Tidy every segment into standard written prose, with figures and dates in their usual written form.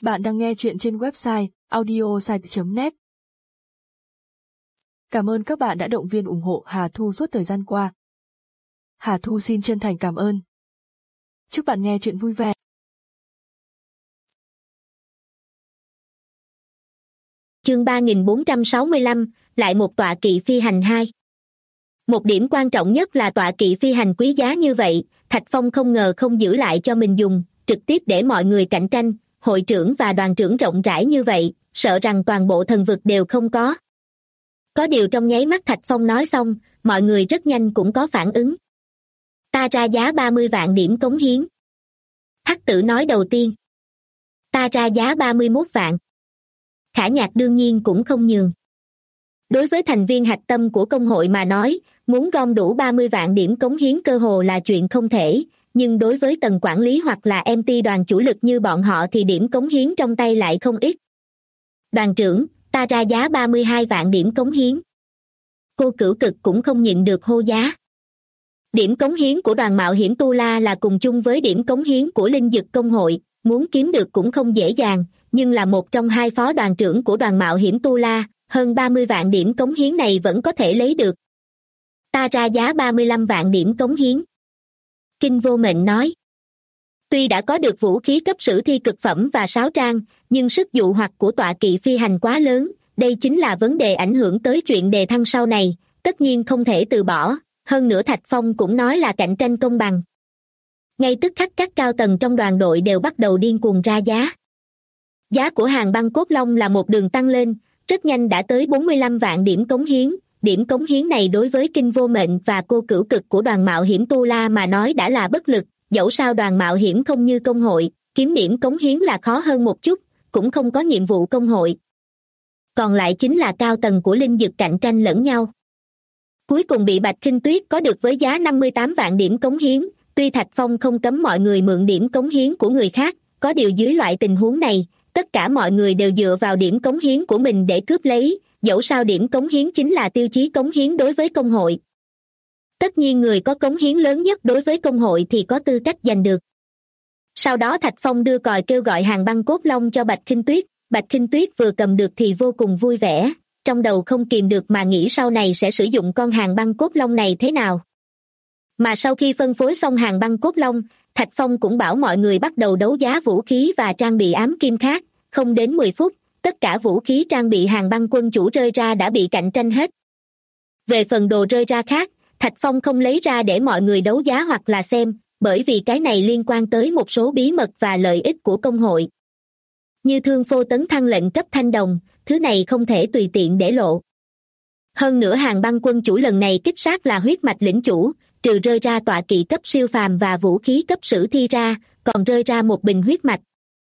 Bạn đang nghe chuyện trên website audiosite.net. Cảm ơn các bạn đã động viên ủng hộ Hà Thu suốt thời gian qua. Hà Thu xin chân thành cảm ơn. Chúc bạn nghe chuyện vui vẻ. Chương 3465, lại một tọa kỵ phi hành 2. Một điểm quan trọng nhất là tọa kỵ phi hành quý giá như vậy, Thạch Phong không ngờ không giữ lại cho mình dùng, trực tiếp để mọi người cạnh tranh, hội trưởng và đoàn trưởng rộng rãi như vậy, sợ rằng toàn bộ thần vực đều không có. Có điều trong nháy mắt Thạch Phong nói xong, mọi người rất nhanh cũng có phản ứng. Ta ra giá 30 vạn điểm cống hiến. Hắc Tử nói đầu tiên. Ta ra giá 31 vạn. Khả Nhạc đương nhiên cũng không nhường. Đối với thành viên hạch tâm của công hội mà nói, muốn gom đủ 30 vạn điểm cống hiến cơ hồ là chuyện không thể, nhưng đối với tầng quản lý hoặc là MT đoàn chủ lực như bọn họ thì điểm cống hiến trong tay lại không ít. Đoàn trưởng, ta ra giá 32 vạn điểm cống hiến. Cô Cửu Cực cũng không nhịn được hô giá. Điểm cống hiến của đoàn mạo hiểm Tu La là cùng chung với điểm cống hiến của linh dực công hội, muốn kiếm được cũng không dễ dàng, nhưng là một trong hai phó đoàn trưởng của đoàn mạo hiểm Tu La, hơn 30 vạn điểm cống hiến này vẫn có thể lấy được. Ta ra giá 35 vạn điểm cống hiến. Kinh Vô Mệnh nói. Tuy đã có được vũ khí cấp sử thi cực phẩm và sáo trang, nhưng sức dụ hoặc của tọa kỵ phi hành quá lớn, đây chính là vấn đề ảnh hưởng tới chuyện đề thăng sau này, tất nhiên không thể từ bỏ, hơn nữa Thạch Phong cũng nói là cạnh tranh công bằng. Ngay tức khắc các cao tầng trong đoàn đội đều bắt đầu điên cuồng ra giá. Giá của hàng băng cốt long là một đường tăng lên, rất nhanh đã tới 45 vạn điểm cống hiến. Điểm cống hiến này đối với Kinh Vô Mệnh và cô Cửu Cực của đoàn mạo hiểm Tu La mà nói đã là bất lực, dẫu sao đoàn mạo hiểm không như công hội, kiếm điểm cống hiến là khó hơn một chút, cũng không có nhiệm vụ công hội. Còn lại chính là cao tầng của linh dực cạnh tranh lẫn nhau. Cuối cùng bị Bạch Khinh Tuyết có được với giá 58 vạn điểm cống hiến, tuy Thạch Phong không cấm mọi người mượn điểm cống hiến của người khác, có điều dưới loại tình huống này, tất cả mọi người đều dựa vào điểm cống hiến của mình để cướp lấy, dẫu sao điểm cống hiến chính là tiêu chí cống hiến đối với công hội. Tất nhiên người có cống hiến lớn nhất đối với công hội thì có tư cách giành được. Sau đó Thạch Phong đưa còi kêu gọi hàng băng cốt long cho Bạch Khinh Tuyết, Bạch Khinh Tuyết vừa cầm được thì vô cùng vui vẻ, trong đầu không kìm được mà nghĩ sau này sẽ sử dụng con hàng băng cốt long này thế nào. Mà sau khi phân phối xong hàng băng cốt long, Thạch Phong cũng bảo mọi người bắt đầu đấu giá vũ khí và trang bị ám kim khác, không đến 10 phút, tất cả vũ khí trang bị hàng băng quân chủ rơi ra đã bị cạnh tranh hết. Về phần đồ rơi ra khác, Thạch Phong không lấy ra để mọi người đấu giá hoặc là xem, bởi vì cái này liên quan tới một số bí mật và lợi ích của công hội. Như thương phô tấn thăng lệnh cấp thanh đồng, thứ này không thể tùy tiện để lộ. Hơn nữa hàng băng quân chủ lần này kích sát là huyết mạch lĩnh chủ, trừ rơi ra tọa kỵ cấp siêu phàm và vũ khí cấp sử thi ra, còn rơi ra một bình huyết mạch.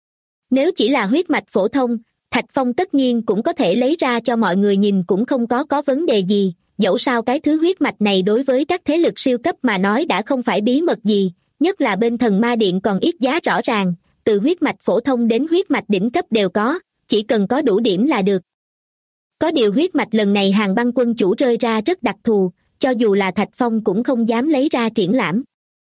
Nếu chỉ là huyết mạch phổ thông, Thạch Phong tất nhiên cũng có thể lấy ra cho mọi người nhìn cũng không có vấn đề gì, dẫu sao cái thứ huyết mạch này đối với các thế lực siêu cấp mà nói đã không phải bí mật gì, nhất là bên Thần Ma Điện còn ít giá rõ ràng, từ huyết mạch phổ thông đến huyết mạch đỉnh cấp đều có, chỉ cần có đủ điểm là được. Có điều huyết mạch lần này hàng băng quân chủ rơi ra rất đặc thù, cho dù là Thạch Phong cũng không dám lấy ra triển lãm.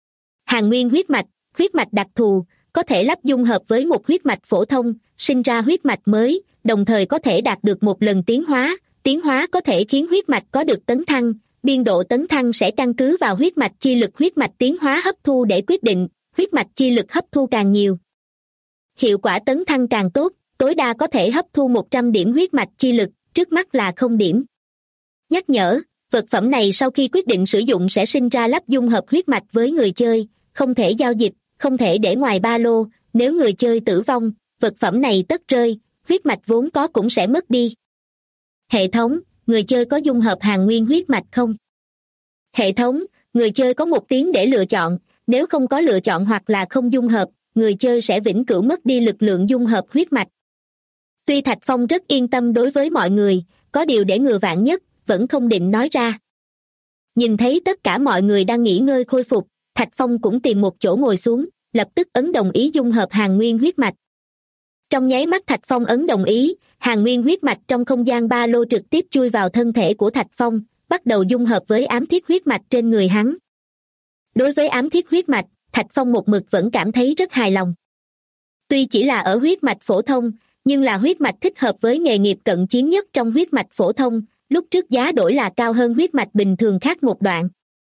Hàng nguyên huyết mạch đặc thù, có thể lắp dung hợp với một huyết mạch phổ thông, sinh ra huyết mạch mới, đồng thời có thể đạt được một lần tiến hóa có thể khiến huyết mạch có được tấn thăng, biên độ tấn thăng sẽ căn cứ vào huyết mạch chi lực huyết mạch tiến hóa hấp thu để quyết định, huyết mạch chi lực hấp thu càng nhiều. Hiệu quả tấn thăng càng tốt, tối đa có thể hấp thu 100 điểm huyết mạch chi lực, trước mắt là 0 điểm. Nhắc nhở, vật phẩm này sau khi quyết định sử dụng sẽ sinh ra lắp dung hợp huyết mạch với người chơi, không thể giao dịch, không thể để ngoài ba lô, nếu người chơi tử vong, vật phẩm này tất rơi, huyết mạch vốn có cũng sẽ mất đi. Hệ thống, người chơi có dung hợp hàng nguyên huyết mạch không? Hệ thống, người chơi có 1 tiếng để lựa chọn, nếu không có lựa chọn hoặc là không dung hợp, người chơi sẽ vĩnh cửu mất đi lực lượng dung hợp huyết mạch. Tuy Thạch Phong rất yên tâm đối với mọi người, có điều để ngừa vạn nhất, vẫn không định nói ra. Nhìn thấy tất cả mọi người đang nghỉ ngơi khôi phục, Thạch Phong cũng tìm một chỗ ngồi xuống, lập tức ấn đồng ý dung hợp hàng nguyên huyết mạch. Trong nháy mắt Thạch Phong ấn đồng ý, hàng nguyên huyết mạch trong không gian ba lô trực tiếp chui vào thân thể của Thạch Phong, bắt đầu dung hợp với ám thiết huyết mạch trên người hắn. Đối với ám thiết huyết mạch, Thạch Phong một mực vẫn cảm thấy rất hài lòng. Tuy chỉ là ở huyết mạch phổ thông, nhưng là huyết mạch thích hợp với nghề nghiệp cận chiến nhất trong huyết mạch phổ thông, lúc trước giá đổi là cao hơn huyết mạch bình thường khác một đoạn.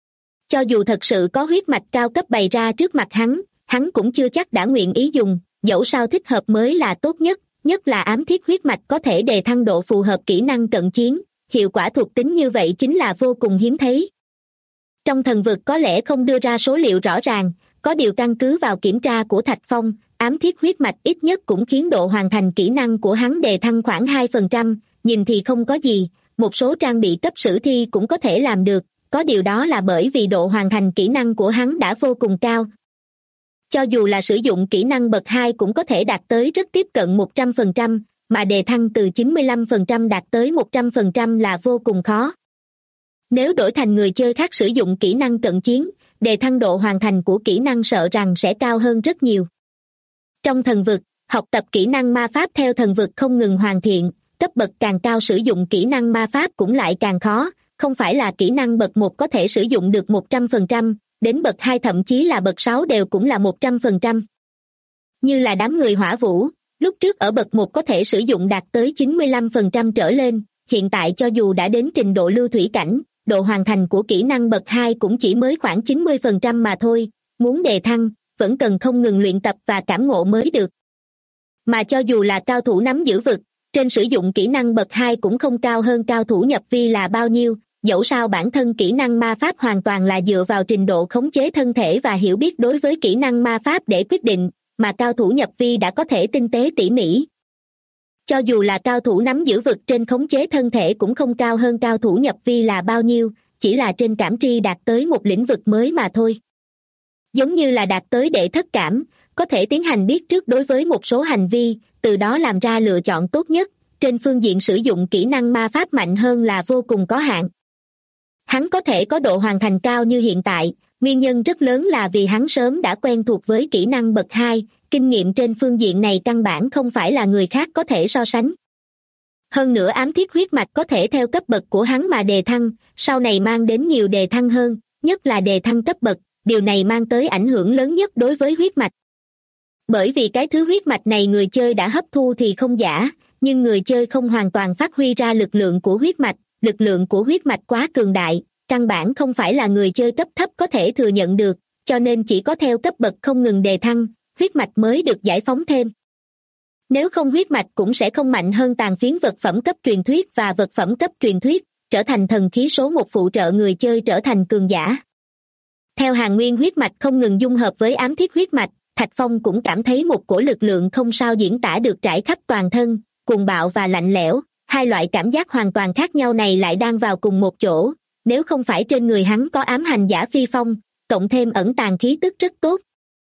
Cho dù thật sự có huyết mạch cao cấp bày ra trước mặt hắn cũng chưa chắc đã nguyện ý dùng, dẫu sao thích hợp mới là tốt nhất, nhất là ám thiết huyết mạch có thể đề thăng độ phù hợp kỹ năng cận chiến, hiệu quả thuộc tính như vậy chính là vô cùng hiếm thấy. Trong thần vực có lẽ không đưa ra số liệu rõ ràng, có điều căn cứ vào kiểm tra của Thạch Phong, ám thiết huyết mạch ít nhất cũng khiến độ hoàn thành kỹ năng của hắn đề thăng khoảng 2%, nhìn thì không có gì, một số trang bị cấp sử thi cũng có thể làm được, có điều đó là bởi vì độ hoàn thành kỹ năng của hắn đã vô cùng cao. Cho dù là sử dụng kỹ năng bậc 2 cũng có thể đạt tới rất tiếp cận 100%, mà đề thăng từ 95% đạt tới 100% là vô cùng khó. Nếu đổi thành người chơi khác sử dụng kỹ năng cận chiến, đề thăng độ hoàn thành của kỹ năng sợ rằng sẽ cao hơn rất nhiều. Trong thần vực, học tập kỹ năng ma pháp theo thần vực không ngừng hoàn thiện, cấp bậc càng cao sử dụng kỹ năng ma pháp cũng lại càng khó, không phải là kỹ năng bậc 1 có thể sử dụng được 100%, đến bậc 2 thậm chí là bậc 6 đều cũng là 100%. Như là đám người hỏa vũ, lúc trước ở bậc 1 có thể sử dụng đạt tới 95% trở lên, hiện tại cho dù đã đến trình độ lưu thủy cảnh, độ hoàn thành của kỹ năng bậc 2 cũng chỉ mới khoảng 90% mà thôi, muốn đề thăng, vẫn cần không ngừng luyện tập và cảm ngộ mới được. Mà cho dù là cao thủ nắm giữ vực, trên sử dụng kỹ năng bậc 2 cũng không cao hơn cao thủ nhập vi là bao nhiêu, dẫu sao bản thân kỹ năng ma pháp hoàn toàn là dựa vào trình độ khống chế thân thể và hiểu biết đối với kỹ năng ma pháp để quyết định, mà cao thủ nhập vi đã có thể tinh tế tỉ mỉ. Cho dù là cao thủ nắm giữ vực trên khống chế thân thể cũng không cao hơn cao thủ nhập vi là bao nhiêu, chỉ là trên cảm tri đạt tới một lĩnh vực mới mà thôi. Giống như là đạt tới đệ thất cảm, có thể tiến hành biết trước đối với một số hành vi, từ đó làm ra lựa chọn tốt nhất, trên phương diện sử dụng kỹ năng ma pháp mạnh hơn là vô cùng có hạn. Hắn có thể có độ hoàn thành cao như hiện tại, nguyên nhân rất lớn là vì hắn sớm đã quen thuộc với kỹ năng bậc 2, kinh nghiệm trên phương diện này căn bản không phải là người khác có thể so sánh. Hơn nữa ám thiết huyết mạch có thể theo cấp bậc của hắn mà đề thăng, sau này mang đến nhiều đề thăng hơn, nhất là đề thăng cấp bậc, điều này mang tới ảnh hưởng lớn nhất đối với huyết mạch. Bởi vì cái thứ huyết mạch này người chơi đã hấp thu thì không giả, nhưng người chơi không hoàn toàn phát huy ra lực lượng của huyết mạch quá cường đại, căn bản không phải là người chơi cấp thấp có thể thừa nhận được, cho nên chỉ có theo cấp bậc không ngừng đề thăng, huyết mạch mới được giải phóng thêm. Nếu không huyết mạch cũng sẽ không mạnh hơn tàn phiến vật phẩm cấp truyền thuyết và vật phẩm cấp truyền thuyết, trở thành thần khí số 1 phụ trợ người chơi trở thành cường giả. Theo Hàn Nguyên huyết mạch không ngừng dung hợp với ám thiết huyết mạch, Thạch Phong cũng cảm thấy một cổ lực lượng không sao diễn tả được trải khắp toàn thân, cuồng bạo và lạnh lẽo, hai loại cảm giác hoàn toàn khác nhau này lại đang vào cùng một chỗ, nếu không phải trên người hắn có ám hành giả phi phong, cộng thêm ẩn tàng khí tức rất tốt.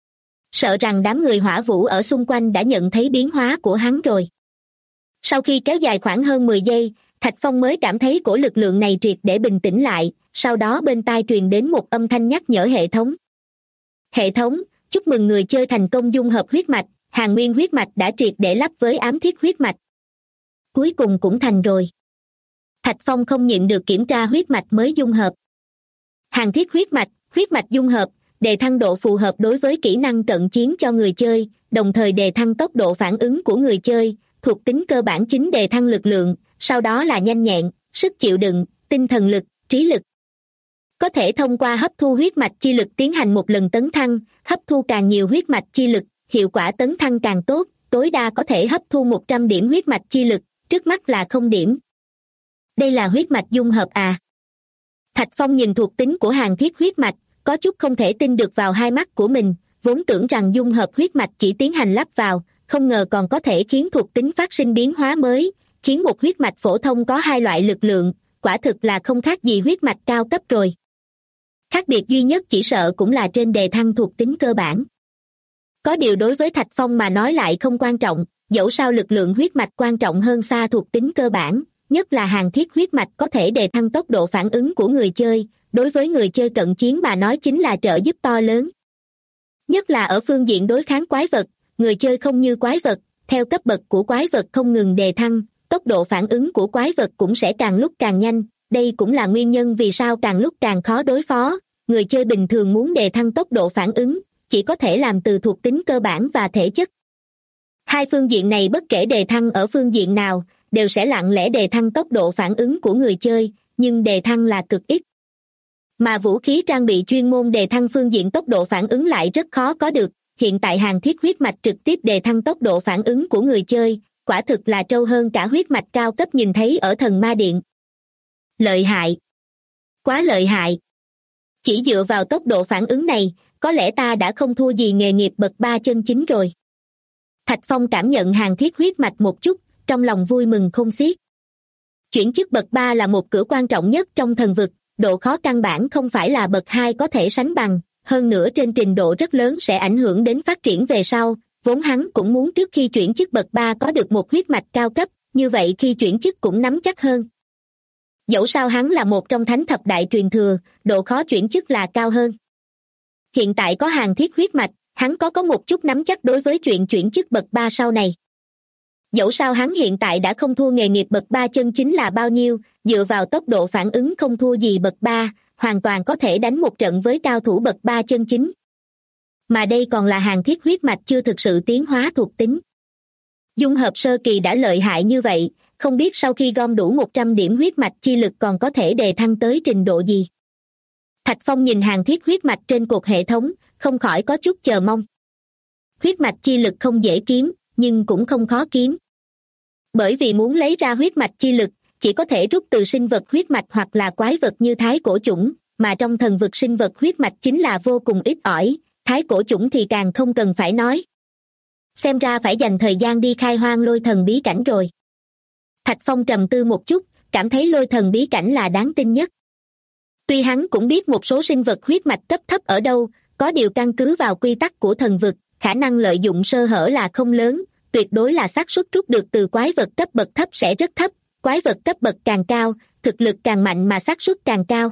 Sợ rằng đám người hỏa vũ ở xung quanh đã nhận thấy biến hóa của hắn rồi. Sau khi kéo dài khoảng hơn 10 giây, Thạch Phong mới cảm thấy cổ lực lượng này triệt để bình tĩnh lại, sau đó bên tai truyền đến một âm thanh nhắc nhở hệ thống. Hệ thống, chúc mừng người chơi thành công dung hợp huyết mạch, Hàn Nguyên huyết mạch đã triệt để lắp với ám thiết huyết mạch. Cuối cùng cũng thành rồi. Thạch Phong không nhịn được kiểm tra huyết mạch mới dung hợp. Hàn thiết huyết mạch dung hợp, đề thăng độ phù hợp đối với kỹ năng cận chiến cho người chơi, đồng thời đề thăng tốc độ phản ứng của người chơi, thuộc tính cơ bản chính đề thăng lực lượng, sau đó là nhanh nhẹn, sức chịu đựng, tinh thần lực, trí lực. Có thể thông qua hấp thu huyết mạch chi lực tiến hành một lần tấn thăng, hấp thu càng nhiều huyết mạch chi lực, hiệu quả tấn thăng càng tốt, tối đa có thể hấp thu 100 điểm huyết mạch chi lực, trước mắt là 0 điểm. Đây là huyết mạch dung hợp à? Thạch Phong nhìn thuộc tính của Hàn thiết huyết mạch, có chút không thể tin được vào hai mắt của mình, vốn tưởng rằng dung hợp huyết mạch chỉ tiến hành lắp vào, không ngờ còn có thể khiến thuộc tính phát sinh biến hóa mới, khiến một huyết mạch phổ thông có hai loại lực lượng, quả thực là không khác gì huyết mạch cao cấp rồi. Khác biệt duy nhất chỉ sợ cũng là trên đề thăng thuộc tính cơ bản. Có điều đối với Thạch Phong mà nói lại không quan trọng, dẫu sao lực lượng huyết mạch quan trọng hơn xa thuộc tính cơ bản, nhất là Hàn thiết huyết mạch có thể đề thăng tốc độ phản ứng của người chơi, đối với người chơi cận chiến mà nói chính là trợ giúp to lớn. Nhất là ở phương diện đối kháng quái vật, người chơi không như quái vật, theo cấp bậc của quái vật không ngừng đề thăng, tốc độ phản ứng của quái vật cũng sẽ càng lúc càng nhanh, đây cũng là nguyên nhân vì sao càng lúc càng khó đối phó, người chơi bình thường muốn đề thăng tốc độ phản ứng, chỉ có thể làm từ thuộc tính cơ bản và thể chất. Hai phương diện này bất kể đề thăng ở phương diện nào, đều sẽ lặng lẽ đề thăng tốc độ phản ứng của người chơi, nhưng đề thăng là cực ít. Mà vũ khí trang bị chuyên môn đề thăng phương diện tốc độ phản ứng lại rất khó có được, hiện tại hàng thiết huyết mạch trực tiếp đề thăng tốc độ phản ứng của người chơi, quả thực là trâu hơn cả huyết mạch cao cấp nhìn thấy ở thần ma điện. Lợi hại! Quá lợi hại! Chỉ dựa vào tốc độ phản ứng này, có lẽ ta đã không thua gì nghề nghiệp bậc 3 chân chính rồi. Thạch Phong cảm nhận hàng thiết huyết mạch một chút, trong lòng vui mừng không xiết. Chuyển chức bậc 3 là một cửa quan trọng nhất trong thần vực, độ khó căn bản không phải là bậc 2 có thể sánh bằng, hơn nữa trên trình độ rất lớn sẽ ảnh hưởng đến phát triển về sau, vốn hắn cũng muốn trước khi chuyển chức bậc 3 có được một huyết mạch cao cấp, như vậy khi chuyển chức cũng nắm chắc hơn. Dẫu sao hắn là một trong thánh thập đại truyền thừa, độ khó chuyển chức là cao hơn. Hiện tại có hàng thiết huyết mạch, hắn có một chút nắm chắc đối với chuyện chuyển chức bậc 3 sau này. Dẫu sao hắn hiện tại đã không thua nghề nghiệp bậc 3 chân chính là bao nhiêu, dựa vào tốc độ phản ứng không thua gì bậc 3, hoàn toàn có thể đánh một trận với cao thủ bậc 3 chân chính. Mà đây còn là hàng thiết huyết mạch chưa thực sự tiến hóa thuộc tính. Dung hợp sơ kỳ đã lợi hại như vậy, không biết sau khi gom đủ 100 điểm huyết mạch chi lực còn có thể đề thăng tới trình độ gì. Thạch Phong nhìn hàng thiết huyết mạch trên cột hệ thống, không khỏi có chút chờ mong. Huyết mạch chi lực không dễ kiếm, nhưng cũng không khó kiếm. Bởi vì muốn lấy ra huyết mạch chi lực, chỉ có thể rút từ sinh vật huyết mạch hoặc là quái vật như thái cổ chủng, mà trong thần vực sinh vật huyết mạch chính là vô cùng ít ỏi, thái cổ chủng thì càng không cần phải nói. Xem ra phải dành thời gian đi khai hoang lôi thần bí cảnh rồi. Thạch Phong trầm tư một chút, cảm thấy lôi thần bí cảnh là đáng tin nhất. Tuy hắn cũng biết một số sinh vật huyết mạch cấp thấp ở đâu, có điều căn cứ vào quy tắc của thần vực, khả năng lợi dụng sơ hở là không lớn, tuyệt đối là xác suất rút được từ quái vật cấp bậc thấp sẽ rất thấp, quái vật cấp bậc càng cao, thực lực càng mạnh mà xác suất càng cao.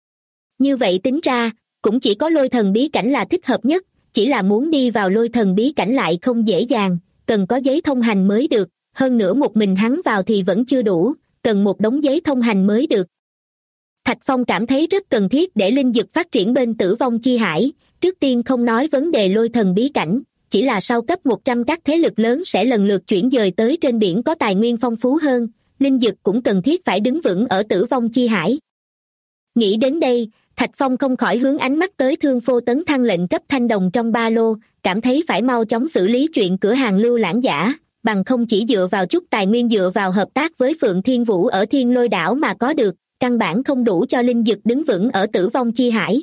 Như vậy tính ra, cũng chỉ có lôi thần bí cảnh là thích hợp nhất, chỉ là muốn đi vào lôi thần bí cảnh lại không dễ dàng, cần có giấy thông hành mới được, hơn nữa một mình hắn vào thì vẫn chưa đủ, cần một đống giấy thông hành mới được. Thạch Phong cảm thấy rất cần thiết để linh dực phát triển bên Tử Vong Chi Hải, trước tiên không nói vấn đề lôi thần bí cảnh, chỉ là sau cấp 100 các thế lực lớn sẽ lần lượt chuyển dời tới trên biển có tài nguyên phong phú hơn, linh dực cũng cần thiết phải đứng vững ở Tử Vong Chi Hải. Nghĩ đến đây, Thạch Phong không khỏi hướng ánh mắt tới Thương Phô tấn thăng lệnh cấp thanh đồng trong ba lô, cảm thấy phải mau chóng xử lý chuyện cửa hàng lưu lãng giả, bằng không chỉ dựa vào chút tài nguyên dựa vào hợp tác với Phượng Thiên Vũ ở Thiên Lôi Đảo mà có được, căn bản không đủ cho linh dực đứng vững ở Tử Vong Chi Hải.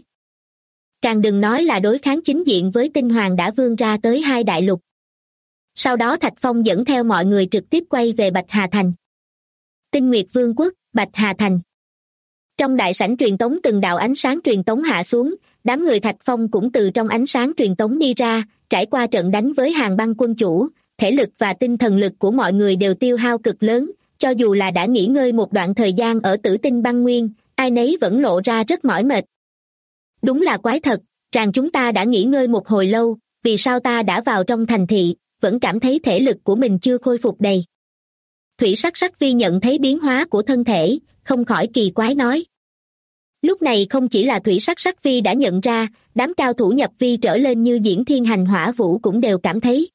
Càng đừng nói là đối kháng chính diện với tinh hoàng đã vươn ra tới hai đại lục. Sau đó Thạch Phong dẫn theo mọi người trực tiếp quay về Bạch Hà Thành. Tinh Nguyệt Vương quốc, Bạch Hà Thành. Trong đại sảnh truyền tống từng đạo ánh sáng truyền tống hạ xuống, đám người Thạch Phong cũng từ trong ánh sáng truyền tống đi ra, trải qua trận đánh với Hàng Băng quân chủ, thể lực và tinh thần lực của mọi người đều tiêu hao cực lớn, cho dù là đã nghỉ ngơi một đoạn thời gian ở Tử Tinh Băng Nguyên, ai nấy vẫn lộ ra rất mỏi mệt. Đúng là quái thật, rằng chúng ta đã nghỉ ngơi một hồi lâu, vì sao ta đã vào trong thành thị, vẫn cảm thấy thể lực của mình chưa khôi phục đầy. Thủy Sắc Sắc Vi nhận thấy biến hóa của thân thể, không khỏi kỳ quái nói. Lúc này không chỉ là Thủy Sắc Sắc Vi đã nhận ra, đám cao thủ nhập vi trở lên như Diễn Thiên Hành Hỏa Vũ cũng đều cảm thấy.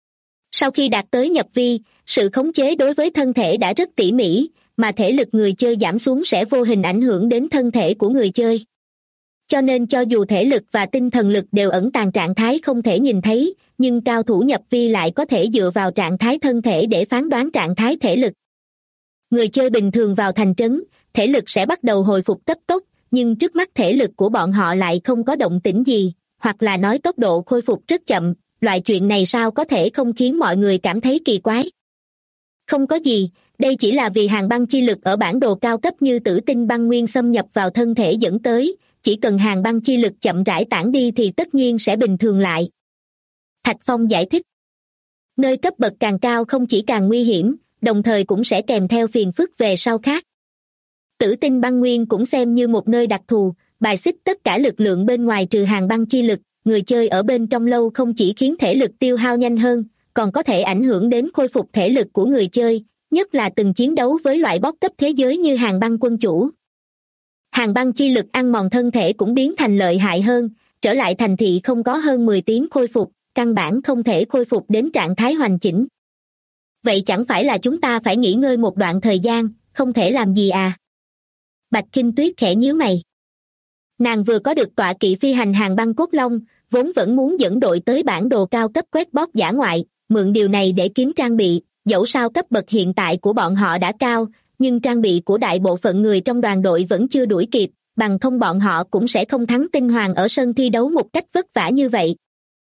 Sau khi đạt tới nhập vi, sự khống chế đối với thân thể đã rất tỉ mỉ, mà thể lực người chơi giảm xuống sẽ vô hình ảnh hưởng đến thân thể của người chơi. Cho nên cho dù thể lực và tinh thần lực đều ẩn tàng trạng thái không thể nhìn thấy, nhưng cao thủ nhập vi lại có thể dựa vào trạng thái thân thể để phán đoán trạng thái thể lực. Người chơi bình thường vào thành trấn, thể lực sẽ bắt đầu hồi phục cấp tốc, nhưng trước mắt thể lực của bọn họ lại không có động tĩnh gì, hoặc là nói tốc độ khôi phục rất chậm, loại chuyện này sao có thể không khiến mọi người cảm thấy kỳ quái. Không có gì, đây chỉ là vì hàng băng chi lực ở bản đồ cao cấp như Tử Tinh Băng Nguyên xâm nhập vào thân thể dẫn tới, chỉ cần hàng băng chi lực chậm rãi tản đi thì tất nhiên sẽ bình thường lại. Thạch Phong giải thích. Nơi cấp bậc càng cao không chỉ càng nguy hiểm, đồng thời cũng sẽ kèm theo phiền phức về sau khác. Tử Tinh Băng Nguyên cũng xem như một nơi đặc thù, bài xích tất cả lực lượng bên ngoài trừ hàng băng chi lực, người chơi ở bên trong lâu không chỉ khiến thể lực tiêu hao nhanh hơn, còn có thể ảnh hưởng đến khôi phục thể lực của người chơi, nhất là từng chiến đấu với loại boss cấp thế giới như Hàng Băng quân chủ. Hàng băng chi lực ăn mòn thân thể cũng biến thành lợi hại hơn, trở lại thành thị không có hơn 10 tiếng khôi phục, căn bản không thể khôi phục đến trạng thái hoàn chỉnh. Vậy chẳng phải là chúng ta phải nghỉ ngơi một đoạn thời gian, không thể làm gì à? Bạch Kinh Tuyết khẽ nhíu mày. Nàng vừa có được tọa kỵ phi hành hàng băng cốt long, vốn vẫn muốn dẫn đội tới bản đồ cao cấp quét bót dã ngoại, mượn điều này để kiếm trang bị, dẫu sao cấp bậc hiện tại của bọn họ đã cao, nhưng trang bị của đại bộ phận người trong đoàn đội vẫn chưa đuổi kịp, bằng không bọn họ cũng sẽ không thắng tinh hoàng ở sân thi đấu một cách vất vả như vậy.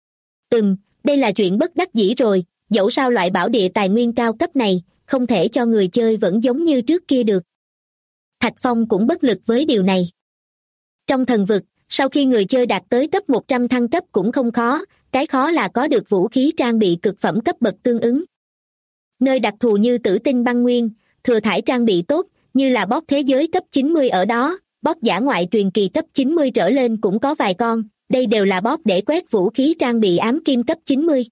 Đây là chuyện bất đắc dĩ rồi, dẫu sao loại bảo địa tài nguyên cao cấp này, không thể cho người chơi vẫn giống như trước kia được. Thạch Phong cũng bất lực với điều này. Trong thần vực, sau khi người chơi đạt tới cấp 100 thăng cấp cũng không khó, cái khó là có được vũ khí trang bị cực phẩm cấp bậc tương ứng. Nơi đặc thù như Tử Tinh Băng Nguyên, thừa thải trang bị tốt, như là boss thế giới cấp 90 ở đó, boss dã ngoại truyền kỳ cấp 90 trở lên cũng có vài con, đây đều là boss để quét vũ khí trang bị ám kim cấp 90.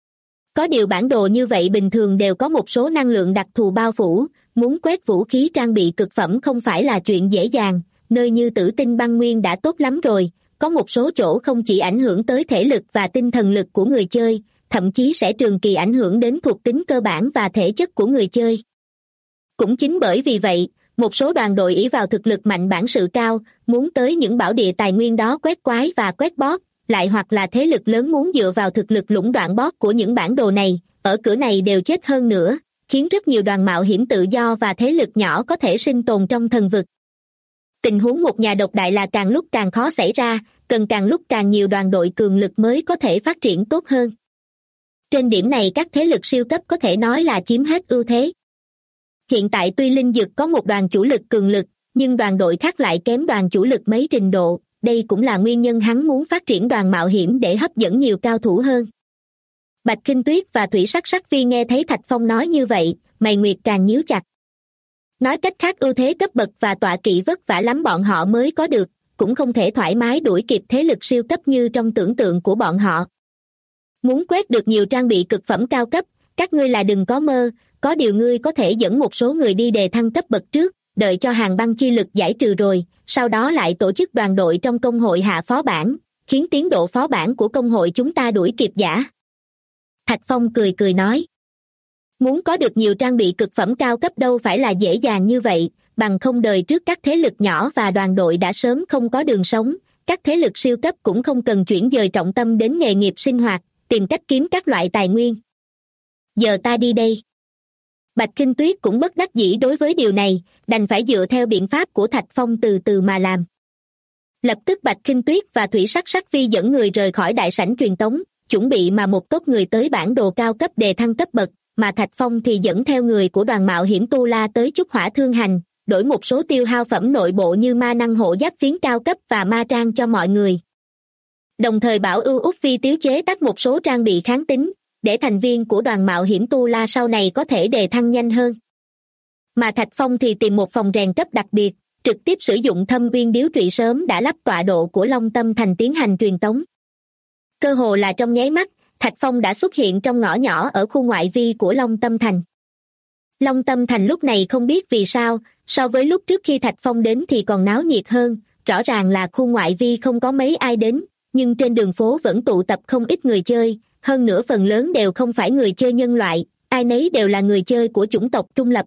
Có điều bản đồ như vậy bình thường đều có một số năng lượng đặc thù bao phủ, muốn quét vũ khí trang bị cực phẩm không phải là chuyện dễ dàng, nơi như Tử Tinh Băng Nguyên đã tốt lắm rồi, có một số chỗ không chỉ ảnh hưởng tới thể lực và tinh thần lực của người chơi, thậm chí sẽ trường kỳ ảnh hưởng đến thuộc tính cơ bản và thể chất của người chơi. Cũng chính bởi vì vậy, một số đoàn đội ỷ vào thực lực mạnh bản sự cao, muốn tới những bảo địa tài nguyên đó quét quái và quét boss, lại hoặc là thế lực lớn muốn dựa vào thực lực lũng đoạn boss của những bản đồ này, ở cửa này đều chết hơn nữa, khiến rất nhiều đoàn mạo hiểm tự do và thế lực nhỏ có thể sinh tồn trong thần vực. Tình huống một nhà độc đại là càng lúc càng khó xảy ra, cần càng lúc càng nhiều đoàn đội cường lực mới có thể phát triển tốt hơn. Trên điểm này các thế lực siêu cấp có thể nói là chiếm hết ưu thế. Hiện tại tuy Linh Dực có một đoàn chủ lực cường lực, nhưng đoàn đội khác lại kém đoàn chủ lực mấy trình độ, đây cũng là nguyên nhân hắn muốn phát triển đoàn mạo hiểm để hấp dẫn nhiều cao thủ hơn. Bạch Kinh Tuyết và Thủy Sắc Sắc Vi nghe thấy Thạch Phong nói như vậy, mày nguyệt càng nhíu chặt. Nói cách khác ưu thế cấp bậc và tọa kỵ vất vả lắm bọn họ mới có được, cũng không thể thoải mái đuổi kịp thế lực siêu cấp như trong tưởng tượng của bọn họ. Muốn quét được nhiều trang bị cực phẩm cao cấp, các ngươi là đừng có mơ, có điều ngươi có thể dẫn một số người đi đề thăng cấp bậc trước, đợi cho hàng băng chi lực giải trừ rồi, sau đó lại tổ chức đoàn đội trong công hội hạ phó bản, khiến tiến độ phó bản của công hội chúng ta đuổi kịp giả. Thạch Phong cười cười nói. Muốn có được nhiều trang bị cực phẩm cao cấp đâu phải là dễ dàng như vậy, bằng không đời trước các thế lực nhỏ và đoàn đội đã sớm không có đường sống, các thế lực siêu cấp cũng không cần chuyển dời trọng tâm đến nghề nghiệp sinh hoạt, tìm cách kiếm các loại tài nguyên. Giờ ta đi đây. Bạch Kinh Tuyết cũng bất đắc dĩ đối với điều này, đành phải dựa theo biện pháp của Thạch Phong từ từ mà làm. Lập tức Bạch Kinh Tuyết và Thủy Sắc Sắc Vi dẫn người rời khỏi đại sảnh truyền tống, chuẩn bị mà một tốt người tới bản đồ cao cấp đề thăng cấp bậc, mà Thạch Phong thì dẫn theo người của đoàn mạo hiểm Tu La tới Trúc Hỏa Thương Hành, đổi một số tiêu hao phẩm nội bộ như ma năng hộ giáp phiến cao cấp và ma trang cho mọi người. Đồng thời bảo ưu Úc Vi tiếu chế tác một số trang bị kháng tính, để thành viên của đoàn mạo hiểm Tu La sau này có thể đề thăng nhanh hơn. Mà Thạch Phong thì tìm một phòng rèn cấp đặc biệt, trực tiếp sử dụng Thâm Uyên điếu trụy sớm đã lắp tọa độ của Long Tâm Thành tiến hành truyền tống. Cơ hồ là trong nháy mắt, Thạch Phong đã xuất hiện trong ngõ nhỏ ở khu ngoại vi của Long Tâm Thành. Long Tâm Thành lúc này không biết vì sao, so với lúc trước khi Thạch Phong đến thì còn náo nhiệt hơn, rõ ràng là khu ngoại vi không có mấy ai đến, nhưng trên đường phố vẫn tụ tập không ít người chơi, hơn nữa phần lớn đều không phải người chơi nhân loại, ai nấy đều là người chơi của chủng tộc trung lập.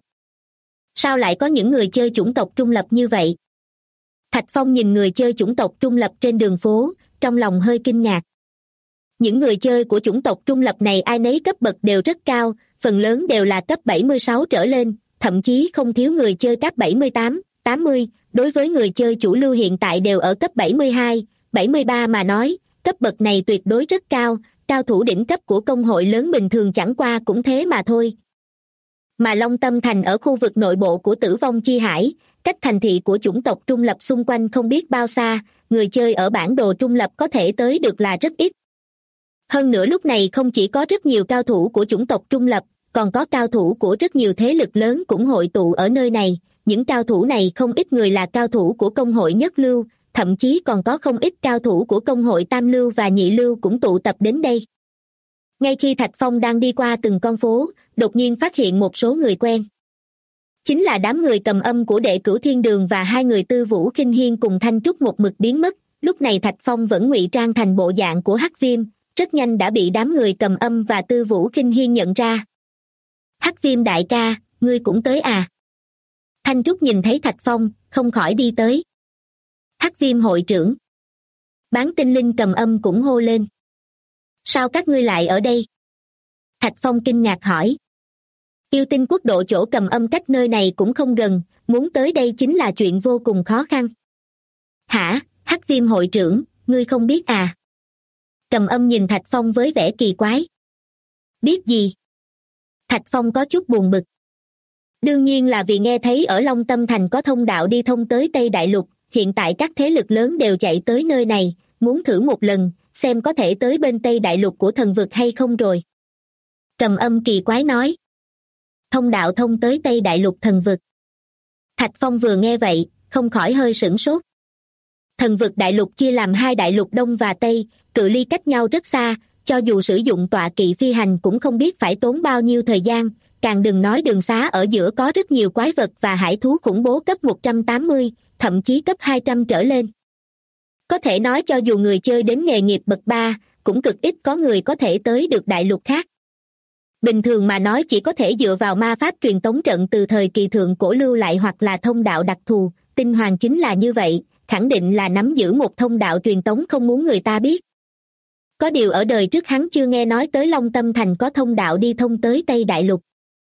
Sao lại có những người chơi chủng tộc trung lập như vậy? Thạch Phong nhìn người chơi chủng tộc trung lập trên đường phố, trong lòng hơi kinh ngạc. Những người chơi của chủng tộc trung lập này ai nấy cấp bậc đều rất cao, phần lớn đều là cấp 76 trở lên, thậm chí không thiếu người chơi cấp 78, 80, đối với người chơi chủ lưu hiện tại đều ở cấp 72, 73 mà nói, cấp bậc này tuyệt đối rất cao, cao thủ đỉnh cấp của công hội lớn bình thường chẳng qua cũng thế mà thôi. Mà Long Tâm Thành ở khu vực nội bộ của Tử Vong Chi Hải, cách thành thị của chủng tộc trung lập xung quanh không biết bao xa, người chơi ở bản đồ trung lập có thể tới được là rất ít. Hơn nữa lúc này không chỉ có rất nhiều cao thủ của chủng tộc trung lập, còn có cao thủ của rất nhiều thế lực lớn cũng hội tụ ở nơi này, những cao thủ này không ít người là cao thủ của công hội nhất lưu, thậm chí còn có không ít cao thủ của công hội tam lưu và nhị lưu cũng tụ tập đến đây. Ngay khi Thạch Phong đang đi qua từng con phố, đột nhiên phát hiện một số người quen. Chính là đám người cầm âm của Đệ Cửu Thiên Đường và hai người Tư Vũ Kinh Hiên cùng Thanh Trúc một mực biến mất, lúc này Thạch Phong vẫn ngụy trang thành bộ dạng của Hắc Viêm, rất nhanh đã bị đám người Cầm Âm và Tư Vũ Kinh Hiên nhận ra. Hắc Viêm đại ca, ngươi cũng tới à? Thanh Trúc nhìn thấy Thạch Phong, không khỏi đi tới. Hắc Viêm hội trưởng. Bán tinh linh Cầm Âm cũng hô lên. Sao các ngươi lại ở đây? Thạch Phong kinh ngạc hỏi. Yêu tinh quốc độ chỗ Cầm Âm cách nơi này cũng không gần, muốn tới đây chính là chuyện vô cùng khó khăn. Hả, Hắc Viêm hội trưởng, ngươi không biết à? Cầm Âm nhìn Thạch Phong với vẻ kỳ quái. Biết gì? Thạch Phong có chút buồn bực. Đương nhiên là vì nghe thấy ở Long Tâm Thành có thông đạo đi thông tới Tây Đại Lục, hiện tại các thế lực lớn đều chạy tới nơi này, muốn thử một lần, xem có thể tới bên Tây Đại Lục của thần vực hay không rồi. Cầm Âm kỳ quái nói. Thông đạo thông tới Tây Đại Lục thần vực. Thạch Phong vừa nghe vậy, không khỏi hơi sửng sốt. Thần vực đại lục chia làm hai đại lục Đông và Tây, cự ly cách nhau rất xa, cho dù sử dụng tọa kỵ phi hành cũng không biết phải tốn bao nhiêu thời gian, càng đừng nói đường xá ở giữa có rất nhiều quái vật và hải thú khủng bố cấp 180, thậm chí cấp 200 trở lên. Có thể nói cho dù người chơi đến nghề nghiệp bậc 3, cũng cực ít có người có thể tới được đại lục khác. Bình thường mà nói chỉ có thể dựa vào ma pháp truyền tống trận từ thời kỳ thượng cổ lưu lại hoặc là thông đạo đặc thù, tinh hoàng chính là như vậy, khẳng định là nắm giữ một thông đạo truyền tống không muốn người ta biết. Có điều ở đời trước hắn chưa nghe nói tới Long Tâm Thành có thông đạo đi thông tới Tây Đại Lục.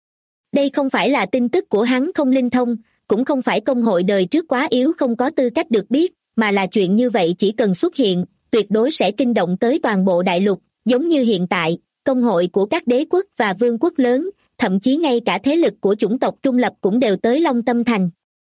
Đây không phải là tin tức của hắn không linh thông, cũng không phải công hội đời trước quá yếu không có tư cách được biết, mà là chuyện như vậy chỉ cần xuất hiện, tuyệt đối sẽ kinh động tới toàn bộ đại lục, giống như hiện tại, công hội của các đế quốc và vương quốc lớn, thậm chí ngay cả thế lực của chủng tộc trung lập cũng đều tới Long Tâm Thành.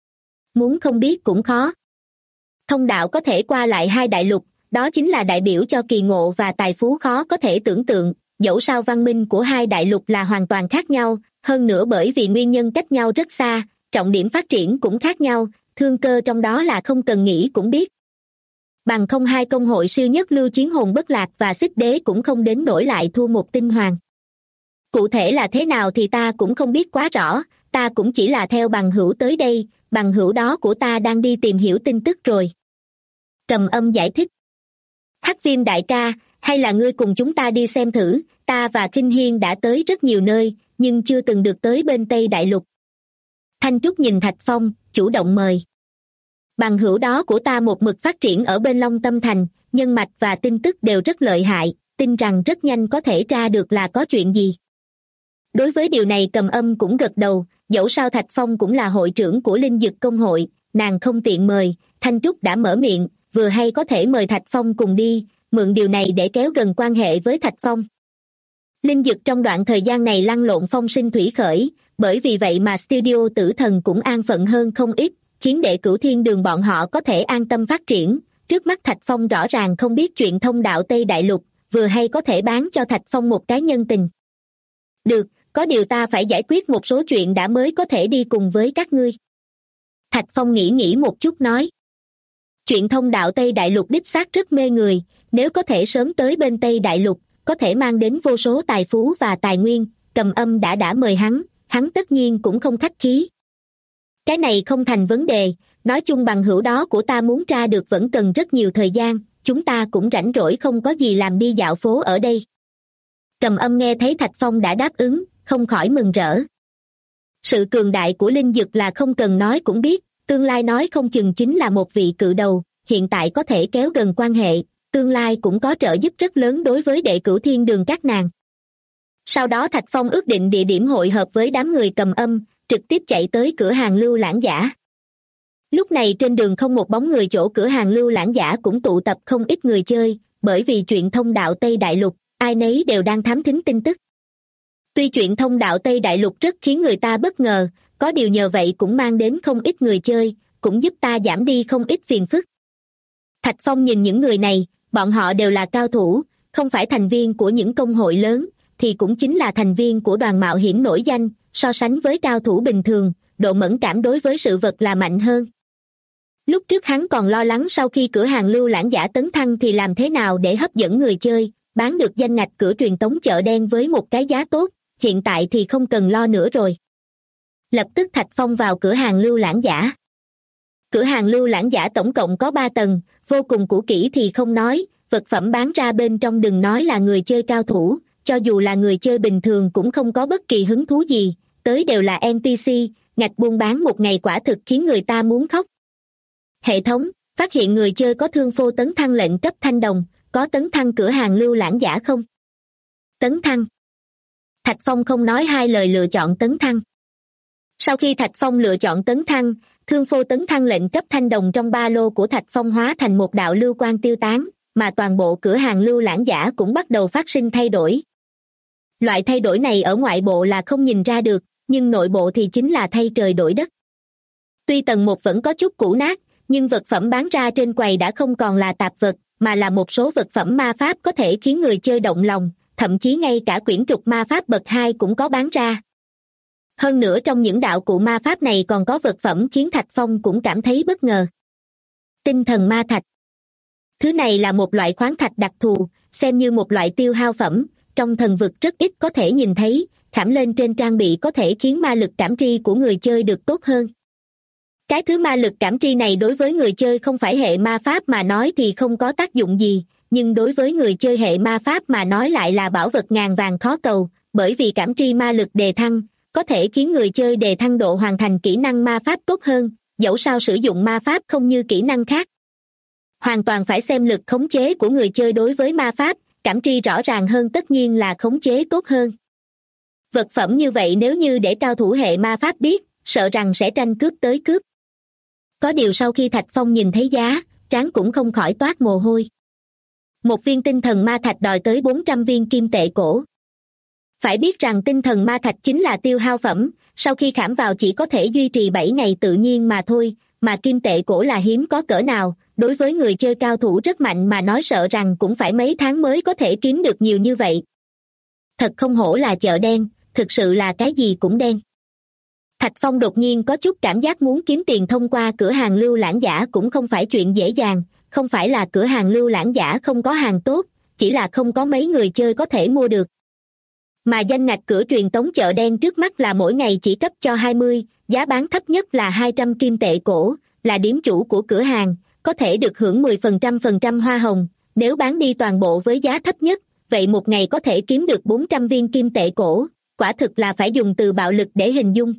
Muốn không biết cũng khó. Thông đạo có thể qua lại hai đại lục, đó chính là đại biểu cho kỳ ngộ và tài phú khó có thể tưởng tượng, dẫu sao văn minh của hai đại lục là hoàn toàn khác nhau, hơn nữa bởi vì nguyên nhân cách nhau rất xa, trọng điểm phát triển cũng khác nhau, thương cơ trong đó là không cần nghĩ cũng biết. Bằng không hai công hội siêu nhất lưu Chiến Hồn Bất Lạc và Xích Đế cũng không đến nổi lại thua một tinh hoàng. Cụ thể là thế nào thì ta cũng không biết quá rõ, ta cũng chỉ là theo bằng hữu tới đây, bằng hữu đó của ta đang đi tìm hiểu tin tức rồi. Cầm Âm giải thích. Hắc Viêm đại ca, hay là ngươi cùng chúng ta đi xem thử, ta và Kinh Hiên đã tới rất nhiều nơi, nhưng chưa từng được tới bên Tây Đại Lục. Thanh Trúc nhìn Thạch Phong, chủ động mời. Bằng hữu đó của ta một mực phát triển ở bên Long Tâm Thành, nhân mạch và tin tức đều rất lợi hại, tin rằng rất nhanh có thể tra được là có chuyện gì. Đối với điều này Cầm Âm cũng gật đầu, dẫu sao Thạch Phong cũng là hội trưởng của Linh Dực Công hội, nàng không tiện mời, Thanh Trúc đã mở miệng, vừa hay có thể mời Thạch Phong cùng đi, mượn điều này để kéo gần quan hệ với Thạch Phong. Linh Dực trong đoạn thời gian này lăn lộn phong sinh thủy khởi, bởi vì vậy mà studio Tử Thần cũng an phận hơn không ít, khiến Đệ Cửu Thiên Đường bọn họ có thể an tâm phát triển. Trước mắt Thạch Phong rõ ràng không biết chuyện thông đạo Tây Đại Lục, vừa hay có thể bán cho Thạch Phong một cái nhân tình. Được, có điều ta phải giải quyết một số chuyện đã mới có thể đi cùng với các ngươi. Thạch Phong nghĩ một chút nói. Chuyện thông đạo Tây Đại Lục đích xác rất mê người, nếu có thể sớm tới bên Tây Đại Lục, có thể mang đến vô số tài phú và tài nguyên, Cầm Âm đã mời hắn tất nhiên cũng không khách khí. Cái này không thành vấn đề, nói chung bằng hữu đó của ta muốn tra được vẫn cần rất nhiều thời gian, chúng ta cũng rảnh rỗi không có gì làm đi dạo phố ở đây. Cầm Âm nghe thấy Thạch Phong đã đáp ứng, không khỏi mừng rỡ. Sự cường đại của Linh Dực là không cần nói cũng biết, tương lai nói không chừng chính là một vị cự đầu, hiện tại có thể kéo gần quan hệ, tương lai cũng có trợ giúp rất lớn đối với Đệ Cửu Thiên Đường các nàng. Sau đó Thạch Phong ước định địa điểm hội hợp với đám người Cầm Âm, trực tiếp chạy tới cửa hàng Lưu Lãng Giả. Lúc này trên đường không một bóng người, chỗ cửa hàng Lưu Lãng Giả cũng tụ tập không ít người chơi, bởi vì chuyện thông đạo Tây Đại Lục, ai nấy đều đang thám thính tin tức. Tuy chuyện thông đạo Tây Đại Lục rất khiến người ta bất ngờ, có điều nhờ vậy cũng mang đến không ít người chơi, cũng giúp ta giảm đi không ít phiền phức. Thạch Phong nhìn những người này, bọn họ đều là cao thủ, không phải thành viên của những công hội lớn, thì cũng chính là thành viên của đoàn mạo hiểm nổi danh, so sánh với cao thủ bình thường, độ mẫn cảm đối với sự vật là mạnh hơn. Lúc trước hắn còn lo lắng sau khi cửa hàng Lưu Lãng Giả tấn thăng thì làm thế nào để hấp dẫn người chơi, bán được danh ngạch cửa truyền tống chợ đen với một cái giá tốt, hiện tại thì không cần lo nữa rồi. Lập tức Thạch Phong vào cửa hàng Lưu Lãng Giả. Cửa hàng Lưu Lãng Giả tổng cộng có 3 tầng, vô cùng cũ kỹ thì không nói, vật phẩm bán ra bên trong đừng nói là người chơi cao thủ, cho dù là người chơi bình thường cũng không có bất kỳ hứng thú gì, tới đều là NPC, ngạch buôn bán một ngày quả thực khiến người ta muốn khóc. Hệ thống, phát hiện người chơi có thương phô tấn thăng lệnh cấp thanh đồng, có tấn thăng cửa hàng lưu lãng giả không? Tấn thăng. Thạch Phong không nói hai lời lựa chọn tấn thăng. Sau khi Thạch Phong lựa chọn tấn thăng, thương phô tấn thăng lệnh cấp thanh đồng trong ba lô của Thạch Phong hóa thành một đạo lưu quang tiêu tán, mà toàn bộ cửa hàng lưu lãng giả cũng bắt đầu phát sinh thay đổi. Loại thay đổi này ở ngoại bộ là không nhìn ra được, nhưng nội bộ thì chính là thay trời đổi đất. Tuy tầng 1 vẫn có chút cũ nát, nhưng vật phẩm bán ra trên quầy đã không còn là tạp vật, mà là một số vật phẩm ma pháp có thể khiến người chơi động lòng, thậm chí ngay cả quyển trục ma pháp bậc 2 cũng có bán ra. Hơn nữa trong những đạo cụ ma pháp này còn có vật phẩm khiến Thạch Phong cũng cảm thấy bất ngờ. Tinh thần ma thạch. Thứ này là một loại khoáng thạch đặc thù, xem như một loại tiêu hao phẩm, trong thần vực rất ít có thể nhìn thấy, khảm lên trên trang bị có thể khiến ma lực cảm tri của người chơi được tốt hơn. Cái thứ ma lực cảm tri này đối với người chơi không phải hệ ma pháp mà nói thì không có tác dụng gì, nhưng đối với người chơi hệ ma pháp mà nói lại là bảo vật ngàn vàng khó cầu, bởi vì cảm tri ma lực đề thăng, có thể khiến người chơi đề thăng độ hoàn thành kỹ năng ma pháp tốt hơn, dẫu sao sử dụng ma pháp không như kỹ năng khác. Hoàn toàn phải xem lực khống chế của người chơi đối với ma pháp, cảm tri rõ ràng hơn tất nhiên là khống chế tốt hơn. Vật phẩm như vậy nếu như để cao thủ hệ ma pháp biết, sợ rằng sẽ tranh cướp tới cướp. Có điều sau khi Thạch Phong nhìn thấy giá, trán cũng không khỏi toát mồ hôi. Một viên tinh thần ma thạch đòi tới 400 viên kim tệ cổ. Phải biết rằng tinh thần ma thạch chính là tiêu hao phẩm, sau khi khảm vào chỉ có thể duy trì 7 ngày tự nhiên mà thôi, mà kim tệ cổ là hiếm có cỡ nào, đối với người chơi cao thủ rất mạnh mà nói sợ rằng cũng phải mấy tháng mới có thể kiếm được nhiều như vậy. Thật không hổ là chợ đen, thực sự là cái gì cũng đen. Thạch Phong đột nhiên có chút cảm giác muốn kiếm tiền thông qua cửa hàng lưu lãng giả cũng không phải chuyện dễ dàng, không phải là cửa hàng lưu lãng giả không có hàng tốt, chỉ là không có mấy người chơi có thể mua được. Mà danh ngạch cửa truyền tống chợ đen trước mắt là mỗi ngày chỉ cấp cho 20, giá bán thấp nhất là 200 kim tệ cổ, là điếm chủ của cửa hàng, có thể được hưởng 10% hoa hồng, nếu bán đi toàn bộ với giá thấp nhất, vậy một ngày có thể kiếm được 400 viên kim tệ cổ, quả thực là phải dùng từ bạo lực để hình dung.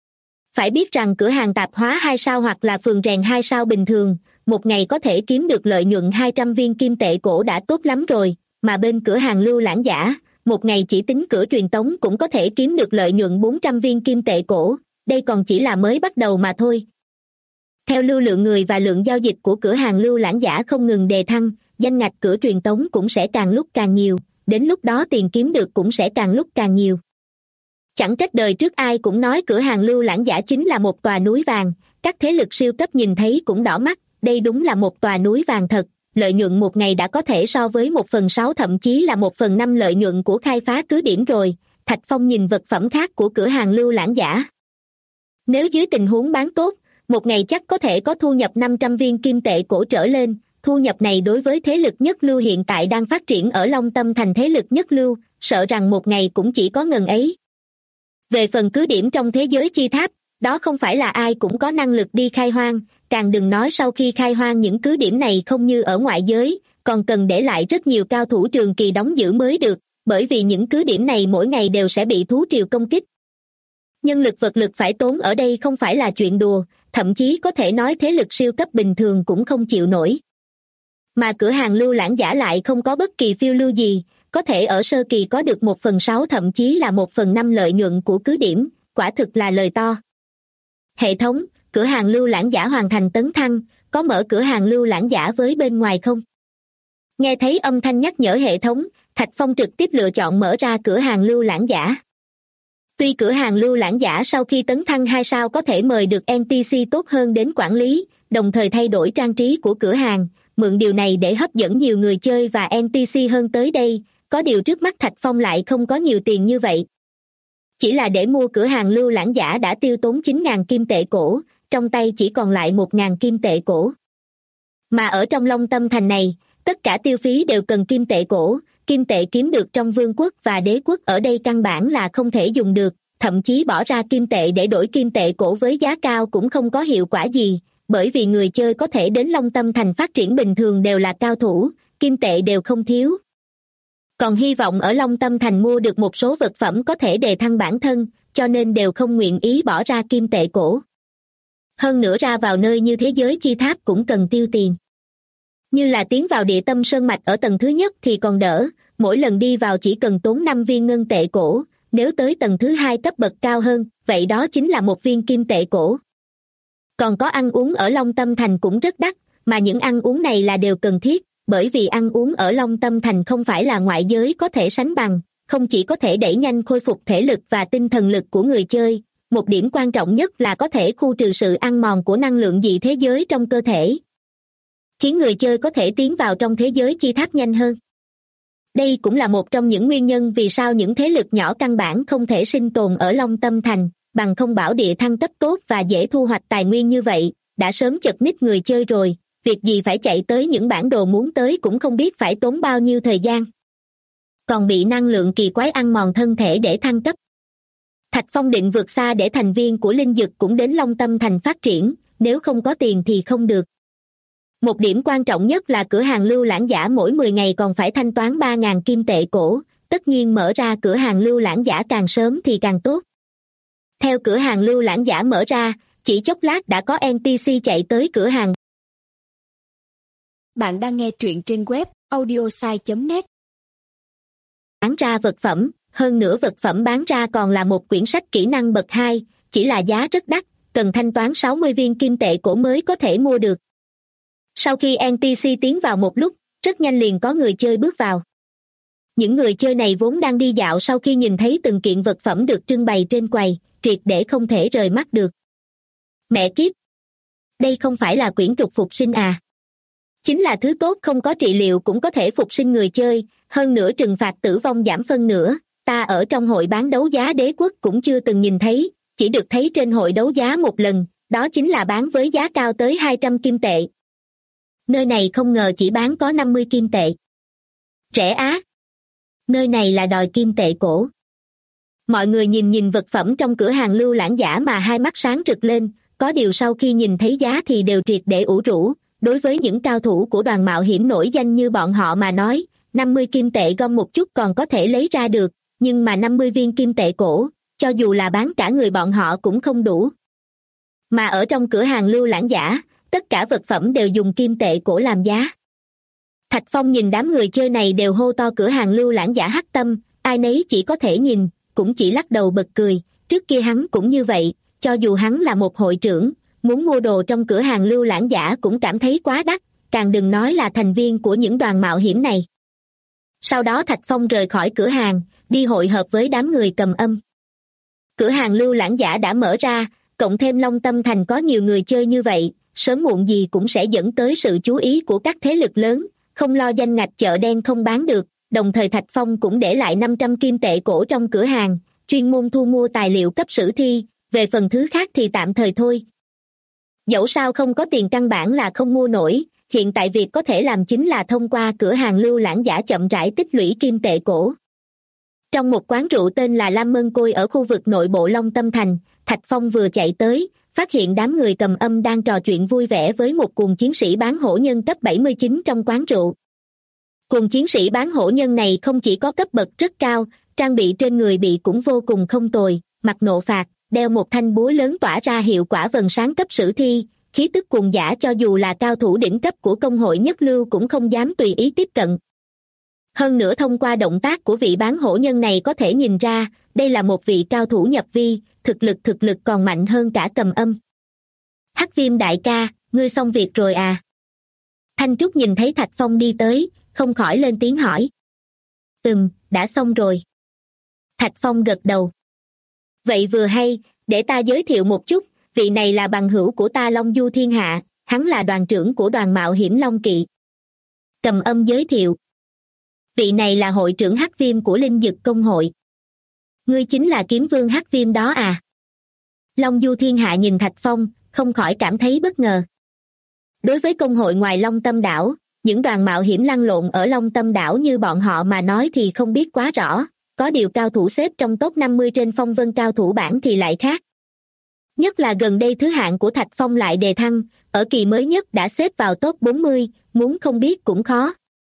Phải biết rằng cửa hàng tạp hóa 2 sao hoặc là phường rèn 2 sao bình thường, một ngày có thể kiếm được lợi nhuận 200 viên kim tệ cổ đã tốt lắm rồi, mà bên cửa hàng lưu lãng giả, một ngày chỉ tính cửa truyền tống cũng có thể kiếm được lợi nhuận 400 viên kim tệ cổ, đây còn chỉ là mới bắt đầu mà thôi. Theo lưu lượng người và lượng giao dịch của cửa hàng lưu lãng giả không ngừng đề thăng, danh ngạch cửa truyền tống cũng sẽ càng lúc càng nhiều, đến lúc đó tiền kiếm được cũng sẽ càng lúc càng nhiều. Chẳng trách đời trước ai cũng nói cửa hàng lưu lãng giả chính là một tòa núi vàng, các thế lực siêu cấp nhìn thấy cũng đỏ mắt, đây đúng là một tòa núi vàng thật, lợi nhuận một ngày đã có thể so với 1/6 thậm chí là 1/5 lợi nhuận của khai phá cứ điểm rồi. Thạch Phong nhìn vật phẩm khác của cửa hàng lưu lãng giả. Nếu dưới tình huống bán tốt, một ngày chắc có thể có thu nhập 500 viên kim tệ cổ trở lên, thu nhập này đối với thế lực nhất lưu hiện tại đang phát triển ở Long Tâm thành thế lực nhất lưu, sợ rằng một ngày cũng chỉ có ngần ấy. Về phần cứ điểm trong thế giới chi tháp, đó không phải là ai cũng có năng lực đi khai hoang, càng đừng nói sau khi khai hoang những cứ điểm này không như ở ngoại giới, còn cần để lại rất nhiều cao thủ trường kỳ đóng giữ mới được, bởi vì những cứ điểm này mỗi ngày đều sẽ bị thú triều công kích. Nhân lực vật lực phải tốn ở đây không phải là chuyện đùa, thậm chí có thể nói thế lực siêu cấp bình thường cũng không chịu nổi. Mà cửa hàng lưu lãng giả lại không có bất kỳ phiêu lưu gì, có thể ở sơ kỳ có được 1/6 thậm chí là 1/5 lợi nhuận của cứ điểm, quả thực là lời to. Hệ thống, cửa hàng lưu lãng giả hoàn thành tấn thăng, có mở cửa hàng lưu lãng giả với bên ngoài không? Nghe thấy âm thanh nhắc nhở hệ thống, Thạch Phong trực tiếp lựa chọn mở ra cửa hàng lưu lãng giả. Tuy cửa hàng lưu lãng giả sau khi tấn thăng 2 sao có thể mời được NPC tốt hơn đến quản lý, đồng thời thay đổi trang trí của cửa hàng, mượn điều này để hấp dẫn nhiều người chơi và NPC hơn tới đây, có điều trước mắt Thạch Phong lại không có nhiều tiền như vậy. Chỉ là để mua cửa hàng lưu lãng giả đã tiêu tốn 9.000 kim tệ cổ, trong tay chỉ còn lại 1.000 kim tệ cổ. Mà ở trong Long Tâm thành này, tất cả tiêu phí đều cần kim tệ cổ, kim tệ kiếm được trong vương quốc và đế quốc ở đây căn bản là không thể dùng được, thậm chí bỏ ra kim tệ để đổi kim tệ cổ với giá cao cũng không có hiệu quả gì, bởi vì người chơi có thể đến Long Tâm thành phát triển bình thường đều là cao thủ, kim tệ đều không thiếu. Còn hy vọng ở Long Tâm Thành mua được một số vật phẩm có thể đề thăng bản thân, cho nên đều không nguyện ý bỏ ra kim tệ cổ. Hơn nữa ra vào nơi như thế giới chi tháp cũng cần tiêu tiền. Như là tiến vào địa tâm sơn mạch ở tầng thứ nhất thì còn đỡ, mỗi lần đi vào chỉ cần tốn 5 viên ngân tệ cổ, nếu tới tầng thứ 2 cấp bậc cao hơn, vậy đó chính là 1 viên kim tệ cổ. Còn có ăn uống ở Long Tâm Thành cũng rất đắt, mà những ăn uống này là đều cần thiết, bởi vì ăn uống ở Long Tâm Thành không phải là ngoại giới có thể sánh bằng, không chỉ có thể đẩy nhanh khôi phục thể lực và tinh thần lực của người chơi, một điểm quan trọng nhất là có thể khu trừ sự ăn mòn của năng lượng dị thế giới trong cơ thể, khiến người chơi có thể tiến vào trong thế giới chi tháp nhanh hơn. Đây cũng là một trong những nguyên nhân vì sao những thế lực nhỏ căn bản không thể sinh tồn ở Long Tâm Thành, bằng không bảo địa thăng cấp tốt và dễ thu hoạch tài nguyên như vậy, đã sớm chật ních người chơi rồi, việc gì phải chạy tới những bản đồ muốn tới cũng không biết phải tốn bao nhiêu thời gian. Còn bị năng lượng kỳ quái ăn mòn thân thể để thăng cấp. Thạch Phong định vượt xa để thành viên của Linh Dực cũng đến Long Tâm Thành phát triển, nếu không có tiền thì không được. Một điểm quan trọng nhất là cửa hàng lưu lãng giả mỗi 10 ngày còn phải thanh toán 3.000 kim tệ cổ, tất nhiên mở ra cửa hàng lưu lãng giả càng sớm thì càng tốt. Theo cửa hàng lưu lãng giả mở ra, chỉ chốc lát đã có NPC chạy tới cửa hàng. Bạn đang nghe truyện trên web audiosai.net. Bán ra vật phẩm, hơn nữa vật phẩm bán ra còn là một quyển sách kỹ năng bậc 2, chỉ là giá rất đắt, cần thanh toán 60 viên kim tệ cổ mới có thể mua được. Sau khi NPC tiến vào một lúc, rất nhanh liền có người chơi bước vào. Những người chơi này vốn đang đi dạo sau khi nhìn thấy từng kiện vật phẩm được trưng bày trên quầy, triệt để không thể rời mắt được. Mẹ kiếp! Đây không phải là quyển trục phục sinh à? Chính là thứ tốt không có trị liệu cũng có thể phục sinh người chơi, hơn nữa trừng phạt tử vong giảm phân nửa, ta ở trong hội bán đấu giá đế quốc cũng chưa từng nhìn thấy, chỉ được thấy trên hội đấu giá một lần, đó chính là bán với giá cao tới 200 kim tệ. Nơi này không ngờ chỉ bán có 50 kim tệ. Rẻ á! Nơi này là đòi kim tệ cổ. Mọi người nhìn vật phẩm trong cửa hàng lưu lãng giả mà hai mắt sáng rực lên, có điều sau khi nhìn thấy giá thì đều triệt để ủ rũ. Đối với những cao thủ của đoàn mạo hiểm nổi danh như bọn họ mà nói, 50 kim tệ gom một chút còn có thể lấy ra được, nhưng mà 50 viên kim tệ cổ, cho dù là bán cả người bọn họ cũng không đủ. Mà ở trong cửa hàng lưu lãng giả, tất cả vật phẩm đều dùng kim tệ cổ làm giá. Thạch Phong nhìn đám người chơi này đều hô to cửa hàng lưu lãng giả hắc tâm, ai nấy chỉ có thể nhìn, cũng chỉ lắc đầu bật cười, trước kia hắn cũng như vậy, cho dù hắn là một hội trưởng, muốn mua đồ trong cửa hàng lưu lãng giả cũng cảm thấy quá đắt, càng đừng nói là thành viên của những đoàn mạo hiểm này. Sau đó Thạch Phong rời khỏi cửa hàng, đi hội hợp với đám người cầm âm. Cửa hàng lưu lãng giả đã mở ra, cộng thêm Long Tâm Thành có nhiều người chơi như vậy, sớm muộn gì cũng sẽ dẫn tới sự chú ý của các thế lực lớn, không lo danh ngạch chợ đen không bán được, đồng thời Thạch Phong cũng để lại 500 kim tệ cổ trong cửa hàng, chuyên môn thu mua tài liệu cấp sử thi, về phần thứ khác thì tạm thời thôi. Dẫu sao không có tiền căn bản là không mua nổi, hiện tại việc có thể làm chính là thông qua cửa hàng lưu lãng giả chậm rãi tích lũy kim tệ cổ. Trong một quán rượu tên là Lam Mân Côi ở khu vực nội bộ Long Tâm Thành, Thạch Phong vừa chạy tới, phát hiện đám người cầm âm đang trò chuyện vui vẻ với một cuồng chiến sĩ bán hổ nhân cấp 79 trong quán rượu. Cuồng chiến sĩ bán hổ nhân này không chỉ có cấp bậc rất cao, trang bị trên người bị cũng vô cùng không tồi, mặc nộ phạt, đeo một thanh búa lớn tỏa ra hiệu quả vầng sáng cấp sử thi, khí tức cuồng dã cho dù là cao thủ đỉnh cấp của công hội nhất lưu cũng không dám tùy ý tiếp cận. Hơn nữa thông qua động tác của vị bán hổ nhân này có thể nhìn ra, đây là một vị cao thủ nhập vi, thực lực còn mạnh hơn cả cầm âm. Hắc Viêm đại ca, ngươi xong việc rồi à? Thanh Trúc nhìn thấy Thạch Phong đi tới, không khỏi lên tiếng hỏi. Đã xong rồi. Thạch Phong gật đầu. Vậy vừa hay, để ta giới thiệu một chút, vị này là bằng hữu của ta Long Du Thiên Hạ, hắn là đoàn trưởng của đoàn mạo hiểm Long Kỵ. Cầm âm giới thiệu. Vị này là hội trưởng Hắc Viêm của Linh Dực Công hội. Ngươi chính là kiếm vương Hắc Viêm đó à? Long Du Thiên Hạ nhìn Thạch Phong, không khỏi cảm thấy bất ngờ. Đối với công hội ngoài Long Tâm Đảo, những đoàn mạo hiểm lăn lộn ở Long Tâm Đảo như bọn họ mà nói thì không biết quá rõ, có điều cao thủ xếp trong top 50 trên phong vân cao thủ bảng thì lại khác. Nhất là gần đây thứ hạng của Thạch Phong lại đề thăng, ở kỳ mới nhất đã xếp vào top 40, muốn không biết cũng khó.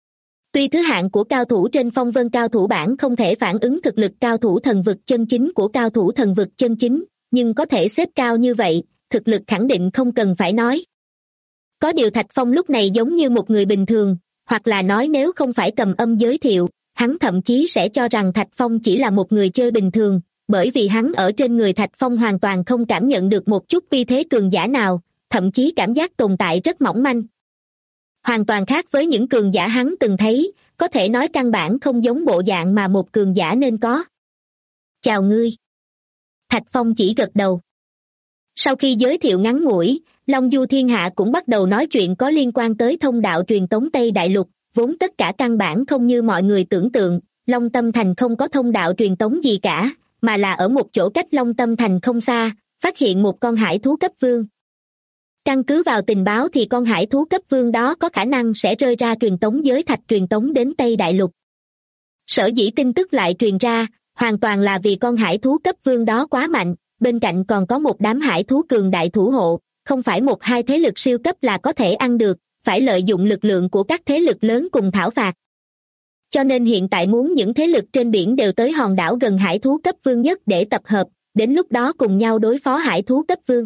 Tuy thứ hạng của cao thủ trên phong vân cao thủ bảng không thể phản ứng thực lực cao thủ thần vực chân chính của cao thủ thần vực chân chính, nhưng có thể xếp cao như vậy, thực lực khẳng định không cần phải nói. Có điều Thạch Phong lúc này giống như một người bình thường, hoặc là nói nếu không phải Cầm Âm giới thiệu, hắn thậm chí sẽ cho rằng Thạch Phong chỉ là một người chơi bình thường, bởi vì hắn ở trên người Thạch Phong hoàn toàn không cảm nhận được một chút uy thế cường giả nào, thậm chí cảm giác tồn tại rất mỏng manh. Hoàn toàn khác với những cường giả hắn từng thấy, có thể nói căn bản không giống bộ dạng mà một cường giả nên có. Chào ngươi. Thạch Phong chỉ gật đầu. Sau khi giới thiệu ngắn ngủi, Long Du Thiên Hạ cũng bắt đầu nói chuyện có liên quan tới thông đạo truyền tống Tây Đại Lục, vốn tất cả căn bản không như mọi người tưởng tượng, Long Tâm Thành không có thông đạo truyền tống gì cả, mà là ở một chỗ cách Long Tâm Thành không xa, phát hiện một con hải thú cấp vương. Căn cứ vào tình báo thì con hải thú cấp vương đó có khả năng sẽ rơi ra truyền tống giới thạch truyền tống đến Tây Đại Lục. Sở dĩ tin tức lại truyền ra, hoàn toàn là vì con hải thú cấp vương đó quá mạnh, bên cạnh còn có một đám hải thú cường đại thủ hộ, không phải một hai thế lực siêu cấp là có thể ăn được, phải lợi dụng lực lượng của các thế lực lớn cùng thảo phạt. Cho nên hiện tại muốn những thế lực trên biển đều tới hòn đảo gần hải thú cấp vương nhất để tập hợp, đến lúc đó cùng nhau đối phó hải thú cấp vương.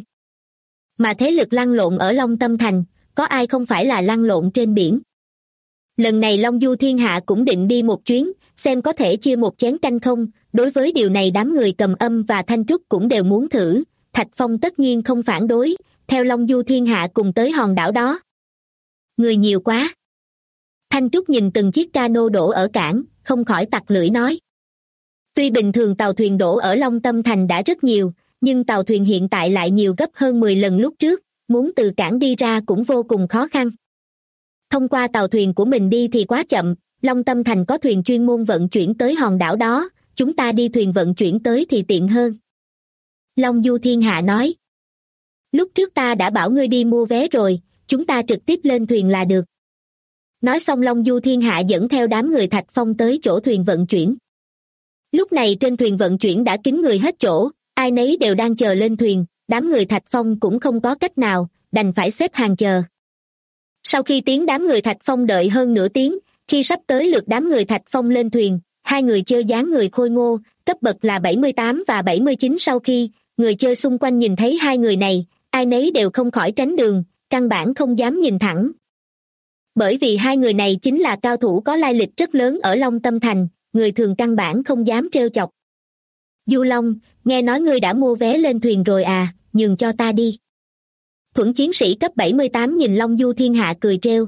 Mà thế lực lăn lộn ở Long Tâm Thành, có ai không phải là lăn lộn trên biển. Lần này Long Du Thiên Hạ cũng định đi một chuyến, xem có thể chia một chén canh không, đối với điều này đám người Cầm Âm và Thanh Trúc cũng đều muốn thử, Thạch Phong tất nhiên không phản đối, theo Long Du Thiên Hạ cùng tới hòn đảo đó. Người nhiều quá. Thanh Trúc nhìn từng chiếc cano đổ ở cảng, không khỏi tặc lưỡi nói. Tuy bình thường tàu thuyền đổ ở Long Tâm Thành đã rất nhiều, nhưng tàu thuyền hiện tại lại nhiều gấp hơn 10 lần lúc trước, muốn từ cảng đi ra cũng vô cùng khó khăn. Thông qua tàu thuyền của mình đi thì quá chậm, Long Tâm Thành có thuyền chuyên môn vận chuyển tới hòn đảo đó, chúng ta đi thuyền vận chuyển tới thì tiện hơn. Long Du Thiên Hạ nói. Lúc trước ta đã bảo ngươi đi mua vé rồi, chúng ta trực tiếp lên thuyền là được. Nói xong Long Du Thiên Hạ dẫn theo đám người Thạch Phong tới chỗ thuyền vận chuyển. Lúc này trên thuyền vận chuyển đã kín người hết chỗ, ai nấy đều đang chờ lên thuyền, đám người Thạch Phong cũng không có cách nào, đành phải xếp hàng chờ. Sau khi đám người Thạch Phong đợi hơn nửa tiếng, khi sắp tới lượt đám người Thạch Phong lên thuyền, hai người chơi dáng người khôi ngô, cấp bậc là 78 và 79 sau khi, người chơi xung quanh nhìn thấy hai người này, ai nấy đều không khỏi tránh đường, căn bản không dám nhìn thẳng. Bởi vì hai người này chính là cao thủ có lai lịch rất lớn ở Long Tâm Thành, người thường căn bản không dám trêu chọc. Du Long, nghe nói ngươi đã mua vé lên thuyền rồi à, nhường cho ta đi. Thuẫn chiến sĩ cấp 78 nhìn Long Du Thiên Hạ cười trêu.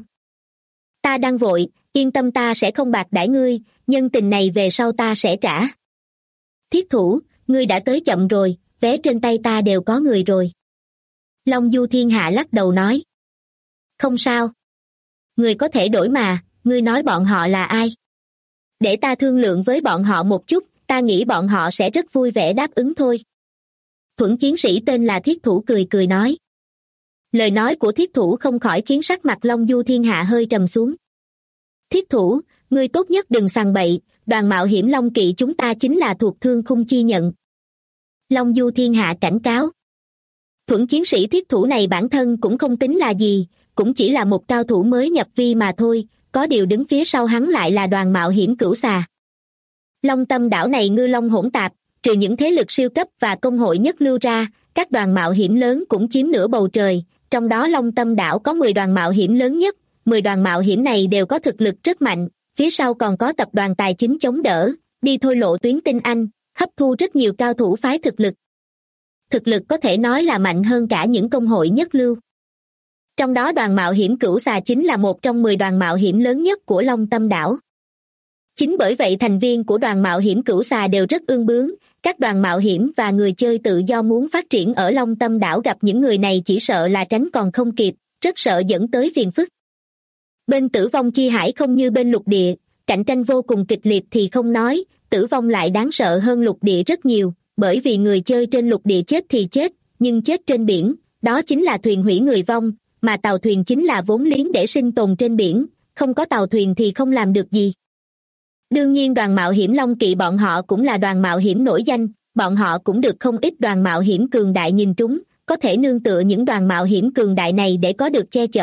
Ta đang vội, yên tâm ta sẽ không bạc đãi ngươi, nhân tình này về sau ta sẽ trả. Thiết thủ, ngươi đã tới chậm rồi, vé trên tay ta đều có người rồi. Long Du Thiên Hạ lắc đầu nói. Không sao. Ngươi có thể đổi mà, ngươi nói bọn họ là ai? Để ta thương lượng với bọn họ một chút, ta nghĩ bọn họ sẽ rất vui vẻ đáp ứng thôi. Thuẫn chiến sĩ tên là Thiết Thủ cười cười nói. Lời nói của Thiết Thủ không khỏi khiến sắc mặt Long Du Thiên Hạ hơi trầm xuống. Thiết Thủ, ngươi tốt nhất đừng sằng bậy, đoàn mạo hiểm Long Kỵ chúng ta chính là thuộc Thương Khung chi nhận. Long Du Thiên Hạ cảnh cáo. Thuẫn chiến sĩ Thiết Thủ này bản thân cũng không tính là gì, cũng chỉ là một cao thủ mới nhập vi mà thôi, có điều đứng phía sau hắn lại là đoàn mạo hiểm Cửu Xà. Long Tâm đảo này ngư long hỗn tạp, trừ những thế lực siêu cấp và công hội nhất lưu ra, các đoàn mạo hiểm lớn cũng chiếm nửa bầu trời, trong đó Long Tâm đảo có 10 đoàn mạo hiểm lớn nhất, 10 đoàn mạo hiểm này đều có thực lực rất mạnh, phía sau còn có tập đoàn tài chính chống đỡ, đi thôi lộ tuyến tinh anh, hấp thu rất nhiều cao thủ phái thực lực. Thực lực có thể nói là mạnh hơn cả những công hội nhất lưu. Trong đó đoàn mạo hiểm Cửu Xà chính là một trong 10 đoàn mạo hiểm lớn nhất của Long Tâm đảo. Chính bởi vậy thành viên của đoàn mạo hiểm Cửu Xà đều rất ương bướng, các đoàn mạo hiểm và người chơi tự do muốn phát triển ở Long Tâm đảo gặp những người này chỉ sợ là tránh còn không kịp, rất sợ dẫn tới phiền phức. Bên Tử Vong Chi Hải không như bên lục địa, cạnh tranh vô cùng kịch liệt thì không nói, Tử Vong lại đáng sợ hơn lục địa rất nhiều, bởi vì người chơi trên lục địa chết thì chết, nhưng chết trên biển, đó chính là thuyền hủy người vong, mà tàu thuyền chính là vốn liếng để sinh tồn trên biển, không có tàu thuyền thì không làm được gì. Đương nhiên đoàn mạo hiểm Long Kỵ bọn họ cũng là đoàn mạo hiểm nổi danh, bọn họ cũng được không ít đoàn mạo hiểm cường đại nhìn trúng, có thể nương tựa những đoàn mạo hiểm cường đại này để có được che chở,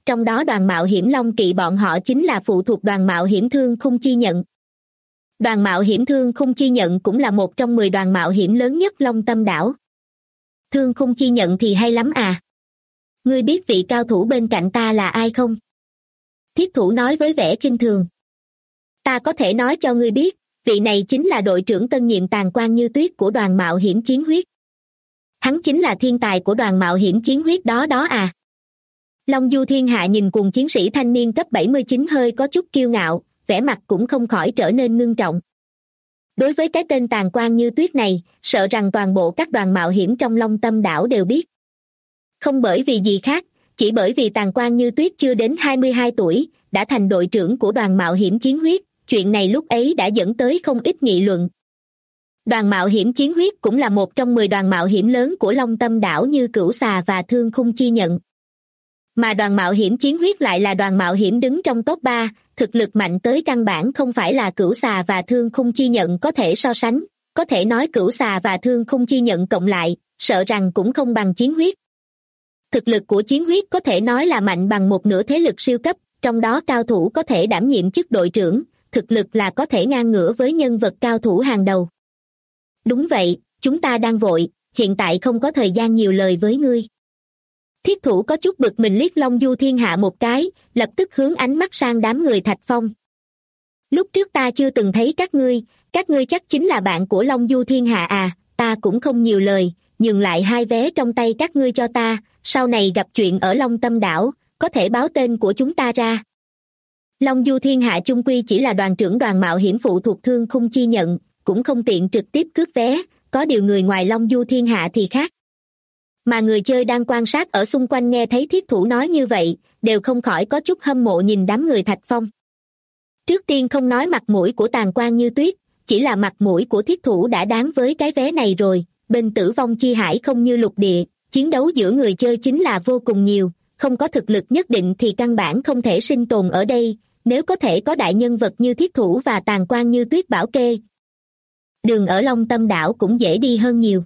trong đó đoàn mạo hiểm Long Kỵ bọn họ chính là phụ thuộc đoàn mạo hiểm Thương Khung Chi Nhận. Đoàn mạo hiểm Thương Khung Chi Nhận cũng là một trong 10 đoàn mạo hiểm lớn nhất Long Tâm đảo. Thương Khung Chi Nhận thì hay lắm à. Ngươi biết vị cao thủ bên cạnh ta là ai không? Thiết thủ nói với vẻ khinh thường. Ta có thể nói cho ngươi biết, vị này chính là đội trưởng tân nhiệm Tàn Quan Như Tuyết của đoàn mạo hiểm Chiến Huyết. Hắn chính là thiên tài của đoàn mạo hiểm Chiến Huyết đó đó à. Long Du Thiên Hạ nhìn cuồng chiến sĩ thanh niên cấp 79 hơi có chút kiêu ngạo, vẻ mặt cũng không khỏi trở nên ngưng trọng. Đối với cái tên Tàn Quan Như Tuyết này, sợ rằng toàn bộ các đoàn mạo hiểm trong Long Tâm đảo đều biết. Không bởi vì gì khác, chỉ bởi vì Tàn Quan Như Tuyết chưa đến 22 tuổi, đã thành đội trưởng của đoàn mạo hiểm Chiến Huyết, chuyện này lúc ấy đã dẫn tới không ít nghị luận. Đoàn mạo hiểm Chiến Huyết cũng là một trong 10 đoàn mạo hiểm lớn của Long Tâm đảo như Cửu Xà và Thương Khung Chi Nhận. Mà đoàn mạo hiểm Chiến Huyết lại là đoàn mạo hiểm đứng trong top 3, thực lực mạnh tới căn bản không phải là Cửu Xà và Thương Khung Chi Nhận có thể so sánh, có thể nói Cửu Xà và Thương Khung Chi Nhận cộng lại, sợ rằng cũng không bằng Chiến Huyết. Thực lực của Chiến Huyết có thể nói là mạnh bằng một nửa thế lực siêu cấp, trong đó cao thủ có thể đảm nhiệm chức đội trưởng, thực lực là có thể ngang ngửa với nhân vật cao thủ hàng đầu. Đúng vậy, chúng ta đang vội, hiện tại không có thời gian nhiều lời với ngươi. Thiết thủ có chút bực mình liếc Long Du Thiên Hạ một cái, lập tức hướng ánh mắt sang đám người Thạch Phong. Lúc trước ta chưa từng thấy các ngươi chắc chính là bạn của Long Du Thiên Hạ à, ta cũng không nhiều lời, nhường lại 2 vé trong tay các ngươi cho ta, sau này gặp chuyện ở Long Tâm đảo, có thể báo tên của chúng ta ra. Long Du Thiên Hạ chung quy chỉ là đoàn trưởng đoàn mạo hiểm phụ thuộc Thương Khung Chi Nhận, cũng không tiện trực tiếp cướp vé, có điều người ngoài Long Du Thiên Hạ thì khác. Mà người chơi đang quan sát ở xung quanh nghe thấy thiết thủ nói như vậy, đều không khỏi có chút hâm mộ nhìn đám người Thạch Phong. Trước tiên không nói mặt mũi của Tàn Quan Như Tuyết, chỉ là mặt mũi của thiết thủ đã đáng với cái vé này rồi, bên Tử Vong Chi Hải không như lục địa, chiến đấu giữa người chơi chính là vô cùng nhiều, không có thực lực nhất định thì căn bản không thể sinh tồn ở đây, nếu có thể có đại nhân vật như thiết thủ và Tàn Quan Như Tuyết bảo kê. Đường ở Long Tâm đảo cũng dễ đi hơn nhiều.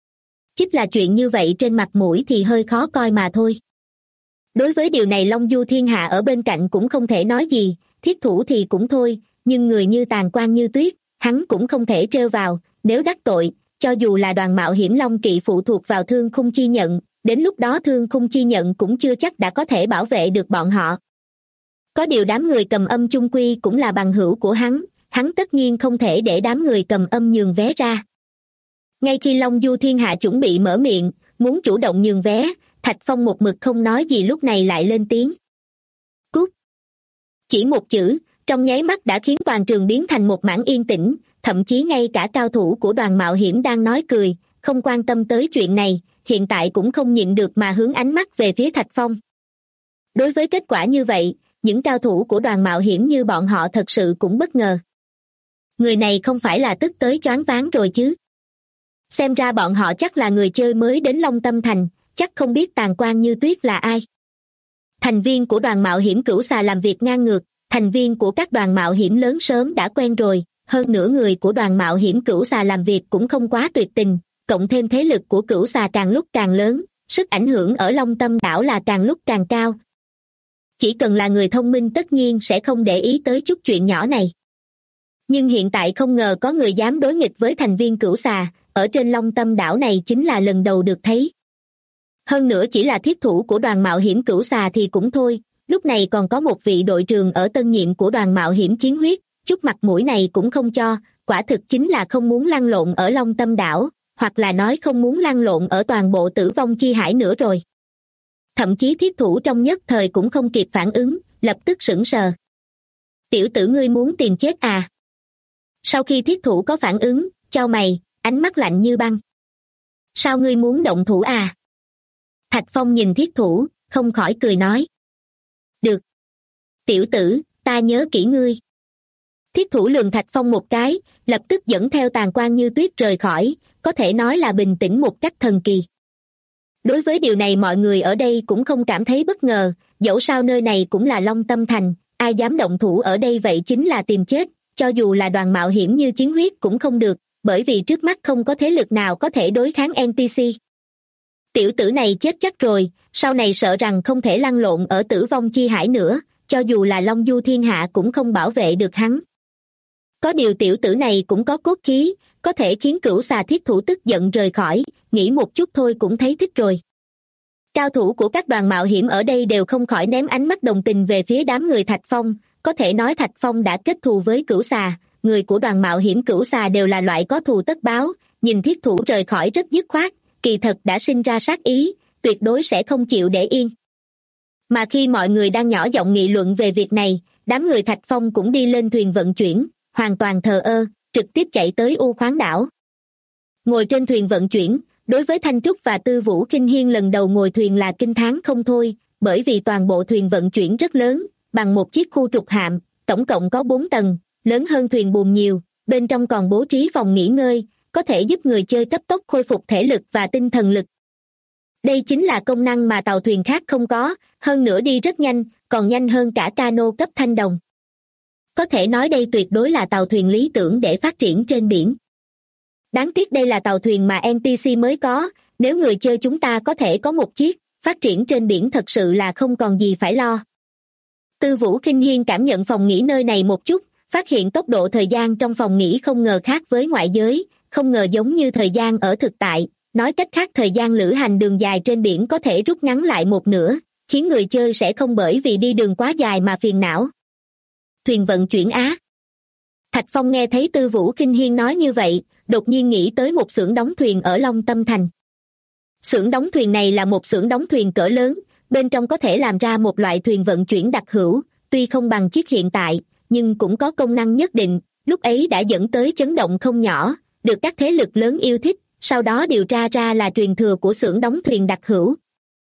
Chính là chuyện như vậy trên mặt mũi thì hơi khó coi mà thôi. Đối với điều này Long Du Thiên Hạ ở bên cạnh cũng không thể nói gì, thiết thủ thì cũng thôi, nhưng người như Tàn Quan Như Tuyết, hắn cũng không thể trêu vào, nếu đắc tội, cho dù là đoàn mạo hiểm Long Kỵ phụ thuộc vào Thương Khung Chi Nhận, đến lúc đó Thương Khung Chi Nhận cũng chưa chắc đã có thể bảo vệ được bọn họ. Có điều đám người Cầm Âm chung quy cũng là bằng hữu của hắn tất nhiên không thể để đám người Cầm Âm nhường vé ra. Ngay khi Long Du Thiên Hạ chuẩn bị mở miệng, muốn chủ động nhường vé, Thạch Phong một mực không nói gì lúc này lại lên tiếng. Cút! Chỉ một chữ, trong nháy mắt đã khiến toàn trường biến thành một mảng yên tĩnh, thậm chí ngay cả cao thủ của đoàn mạo hiểm đang nói cười, không quan tâm tới chuyện này, hiện tại cũng không nhịn được mà hướng ánh mắt về phía Thạch Phong. Đối với kết quả như vậy, những cao thủ của đoàn mạo hiểm như bọn họ thật sự cũng bất ngờ. Người này không phải là tức tới choáng váng rồi chứ? Xem ra bọn họ chắc là người chơi mới đến Long Tâm Thành, chắc không biết Tàn Quan Như Tuyết là ai. Thành viên của đoàn mạo hiểm Cửu Xà làm việc ngang ngược, thành viên của các đoàn mạo hiểm lớn sớm đã quen rồi, hơn nữa người của đoàn mạo hiểm Cửu Xà làm việc cũng không quá tuyệt tình, cộng thêm thế lực của Cửu Xà càng lúc càng lớn, sức ảnh hưởng ở Long Tâm đảo là càng lúc càng cao. Chỉ cần là người thông minh tất nhiên sẽ không để ý tới chút chuyện nhỏ này. Nhưng hiện tại không ngờ có người dám đối nghịch với thành viên Cửu Xà, ở trên Long Tâm đảo này chính là lần đầu được thấy. Hơn nữa chỉ là thiết thủ của đoàn mạo hiểm Cửu Xà thì cũng thôi, lúc này còn có một vị đội trưởng ở tân nhiệm của đoàn mạo hiểm Chiến Huyết, chút mặt mũi này cũng không cho, quả thực chính là không muốn lăn lộn ở Long Tâm đảo, hoặc là nói không muốn lăn lộn ở toàn bộ Tử Vong Chi Hải nữa rồi. Thậm chí thiết thủ trong nhất thời cũng không kịp phản ứng, lập tức sững sờ. Tiểu tử ngươi muốn tìm chết à? Sau khi thiết thủ có phản ứng, chau mày, ánh mắt lạnh như băng. Sao ngươi muốn động thủ à? Thạch Phong nhìn thiết thủ, không khỏi cười nói. Được. Tiểu tử, ta nhớ kỹ ngươi. Thiết thủ lườm Thạch Phong một cái, lập tức dẫn theo Tàn Quan Như Tuyết rời khỏi, có thể nói là bình tĩnh một cách thần kỳ. Đối với điều này mọi người ở đây cũng không cảm thấy bất ngờ, dẫu sao nơi này cũng là Long Tâm Thành, ai dám động thủ ở đây vậy chính là tìm chết, cho dù là đoàn mạo hiểm như Chiến Huyết cũng không được, bởi vì trước mắt không có thế lực nào có thể đối kháng NPC. Tiểu tử này chết chắc rồi, sau này sợ rằng không thể lăn lộn ở tử vong chi hải nữa, cho dù là Long Du Thiên Hạ cũng không bảo vệ được hắn. Có điều tiểu tử này cũng có cốt khí, có thể khiến Cửu Xà Thiết Thủ tức giận rời khỏi, nghĩ một chút thôi cũng thấy thích rồi. Cao thủ của các đoàn mạo hiểm ở đây đều không khỏi ném ánh mắt đồng tình về phía đám người Thạch Phong, có thể nói Thạch Phong đã kết thù với Cửu Xà, người của đoàn mạo hiểm Cửu Xà đều là loại có thù tất báo, nhìn Thiết Thủ rời khỏi rất dứt khoát, kỳ thật đã sinh ra sát ý, tuyệt đối sẽ không chịu để yên. Mà khi mọi người đang nhỏ giọng nghị luận về việc này, đám người Thạch Phong cũng đi lên thuyền vận chuyển, hoàn toàn thờ ơ, trực tiếp chạy tới U Khoáng đảo. Ngồi trên thuyền vận chuyển, đối với Thanh Trúc và Tư Vũ Kinh Hiên lần đầu ngồi thuyền là kinh thán không thôi, bởi vì toàn bộ thuyền vận chuyển rất lớn, bằng một chiếc khu trục hạm, tổng cộng có 4 tầng, lớn hơn thuyền buồm nhiều, bên trong còn bố trí phòng nghỉ ngơi, có thể giúp người chơi cấp tốc khôi phục thể lực và tinh thần lực. Đây chính là công năng mà tàu thuyền khác không có, hơn nữa đi rất nhanh, còn nhanh hơn cả cano cấp thanh đồng. Có thể nói đây tuyệt đối là tàu thuyền lý tưởng để phát triển trên biển. Đáng tiếc đây là tàu thuyền mà NPC mới có, nếu người chơi chúng ta có thể có một chiếc, phát triển trên biển thật sự là không còn gì phải lo. Tư Vũ Kinh Hiên cảm nhận phòng nghỉ nơi này một chút, phát hiện tốc độ thời gian trong phòng nghỉ không ngờ khác với ngoại giới, không ngờ giống như thời gian ở thực tại, nói cách khác thời gian lữ hành đường dài trên biển có thể rút ngắn lại một nửa, khiến người chơi sẽ không bởi vì đi đường quá dài mà phiền não. Thuyền vận chuyển Á. Thạch Phong nghe thấy Tư Vũ Kinh Hiên nói như vậy, đột nhiên nghĩ tới một xưởng đóng thuyền ở Long Tâm Thành. Xưởng đóng thuyền này là một xưởng đóng thuyền cỡ lớn, bên trong có thể làm ra một loại thuyền vận chuyển đặc hữu, tuy không bằng chiếc hiện tại, nhưng cũng có công năng nhất định, lúc ấy đã dẫn tới chấn động không nhỏ, được các thế lực lớn yêu thích, sau đó điều tra ra là truyền thừa của xưởng đóng thuyền đặc hữu.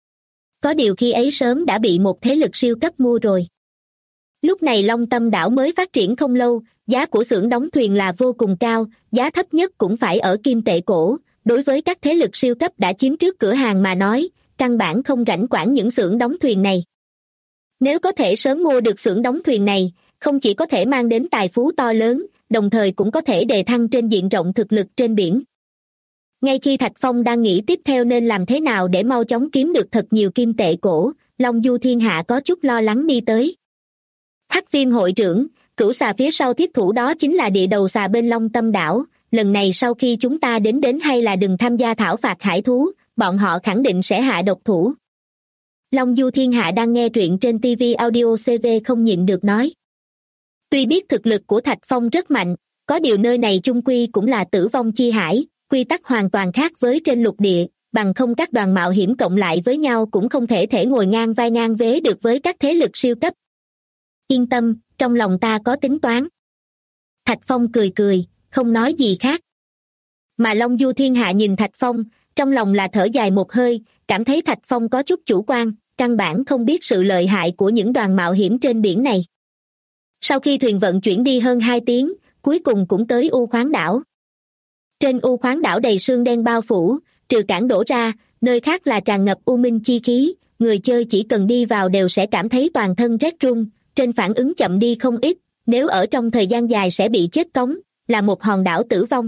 Có điều khi ấy sớm đã bị một thế lực siêu cấp mua rồi. Lúc này Long Tâm đảo mới phát triển không lâu, giá của xưởng đóng thuyền là vô cùng cao, giá thấp nhất cũng phải ở kim tệ cổ, đối với các thế lực siêu cấp đã chiếm trước cửa hàng mà nói, căn bản không rảnh quản những xưởng đóng thuyền này. Nếu có thể sớm mua được xưởng đóng thuyền này, không chỉ có thể mang đến tài phú to lớn, đồng thời cũng có thể đề thăng trên diện rộng thực lực trên biển. Ngay khi Thạch Phong đang nghĩ tiếp theo nên làm thế nào để mau chóng kiếm được thật nhiều kim tệ cổ, Long Du Thiên Hạ có chút lo lắng đi tới. Hắc Viêm hội trưởng, Cửu Xà phía sau Thiết Thủ đó chính là địa đầu xà bên Long Tâm đảo, lần này sau khi chúng ta đến hay là đừng tham gia thảo phạt hải thú, bọn họ khẳng định sẽ hạ độc thủ. Long Du Thiên Hạ đang nghe truyện trên TV Audio CV không nhịn được nói. Tuy biết thực lực của Thạch Phong rất mạnh, có điều nơi này chung quy cũng là tử vong chi hải, quy tắc hoàn toàn khác với trên lục địa, bằng không các đoàn mạo hiểm cộng lại với nhau cũng không thể ngồi ngang vai ngang vế được với các thế lực siêu cấp. Yên tâm, trong lòng ta có tính toán. Thạch Phong cười cười, không nói gì khác. Mà Long Du Thiên Hạ nhìn Thạch Phong, trong lòng là thở dài một hơi, cảm thấy Thạch Phong có chút chủ quan, căn bản không biết sự lợi hại của những đoàn mạo hiểm trên biển này. Sau khi thuyền vận chuyển đi hơn 2 tiếng, cuối cùng cũng tới U Khoáng đảo. Trên U Khoáng đảo đầy sương đen bao phủ, trừ cảng đổ ra, nơi khác là tràn ngập u minh chi khí, người chơi chỉ cần đi vào đều sẽ cảm thấy toàn thân rét run, trên phản ứng chậm đi không ít, nếu ở trong thời gian dài sẽ bị chết cóng, là một hòn đảo tử vong.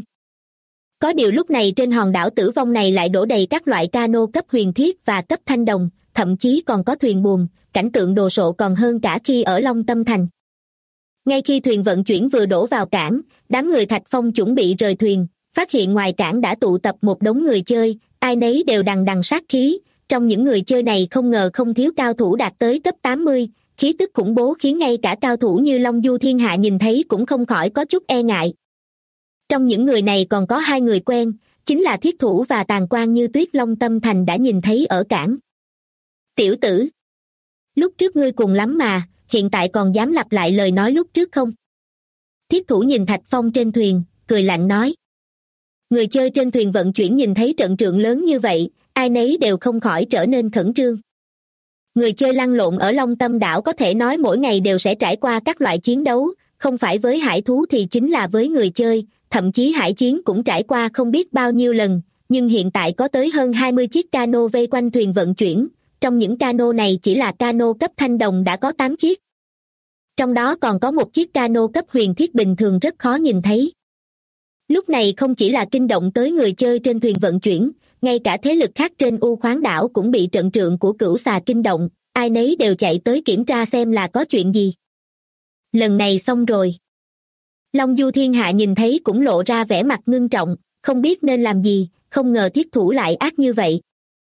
Có điều lúc này trên hòn đảo tử vong này lại đổ đầy các loại cano cấp huyền thiết và cấp thanh đồng, thậm chí còn có thuyền buồm, cảnh tượng đồ sộ còn hơn cả khi ở Long Tâm Thành. Ngay khi thuyền vận chuyển vừa đổ vào cảng, đám người Thạch Phong chuẩn bị rời thuyền, phát hiện ngoài cảng đã tụ tập một đống người chơi, ai nấy đều đằng đằng sát khí, trong những người chơi này không ngờ không thiếu cao thủ đạt tới cấp 80, khí tức khủng bố khiến ngay cả cao thủ như Long Du Thiên Hạ nhìn thấy cũng không khỏi có chút e ngại. Trong những người này còn có 2 người quen, chính là Thiết Thủ và Tàn Quan Như Tuyết Long Tâm Thành đã nhìn thấy ở cảng. Tiểu tử, lúc trước ngươi cùng lắm mà, hiện tại còn dám lặp lại lời nói lúc trước không? Thiết Thủ nhìn Thạch Phong trên thuyền, cười lạnh nói. Người chơi trên thuyền vận chuyển nhìn thấy trận trượng lớn như vậy, ai nấy đều không khỏi trở nên khẩn trương. Người chơi lăn lộn ở Long Tâm đảo có thể nói mỗi ngày đều sẽ trải qua các loại chiến đấu, không phải với hải thú thì chính là với người chơi, thậm chí hải chiến cũng trải qua không biết bao nhiêu lần, nhưng hiện tại có tới hơn 20 chiếc cano vây quanh thuyền vận chuyển, trong những cano này chỉ là cano cấp thanh đồng đã có 8 chiếc. Trong đó còn có một chiếc cano cấp huyền thiết bình thường rất khó nhìn thấy. Lúc này không chỉ là kinh động tới người chơi trên thuyền vận chuyển, ngay cả thế lực khác trên U Khoáng đảo cũng bị trận trượng của Cửu Xà kinh động, ai nấy đều chạy tới kiểm tra xem là có chuyện gì. Lần này xong rồi. Long Du Thiên Hạ nhìn thấy cũng lộ ra vẻ mặt ngưng trọng, không biết nên làm gì, không ngờ Thiết Thủ lại ác như vậy.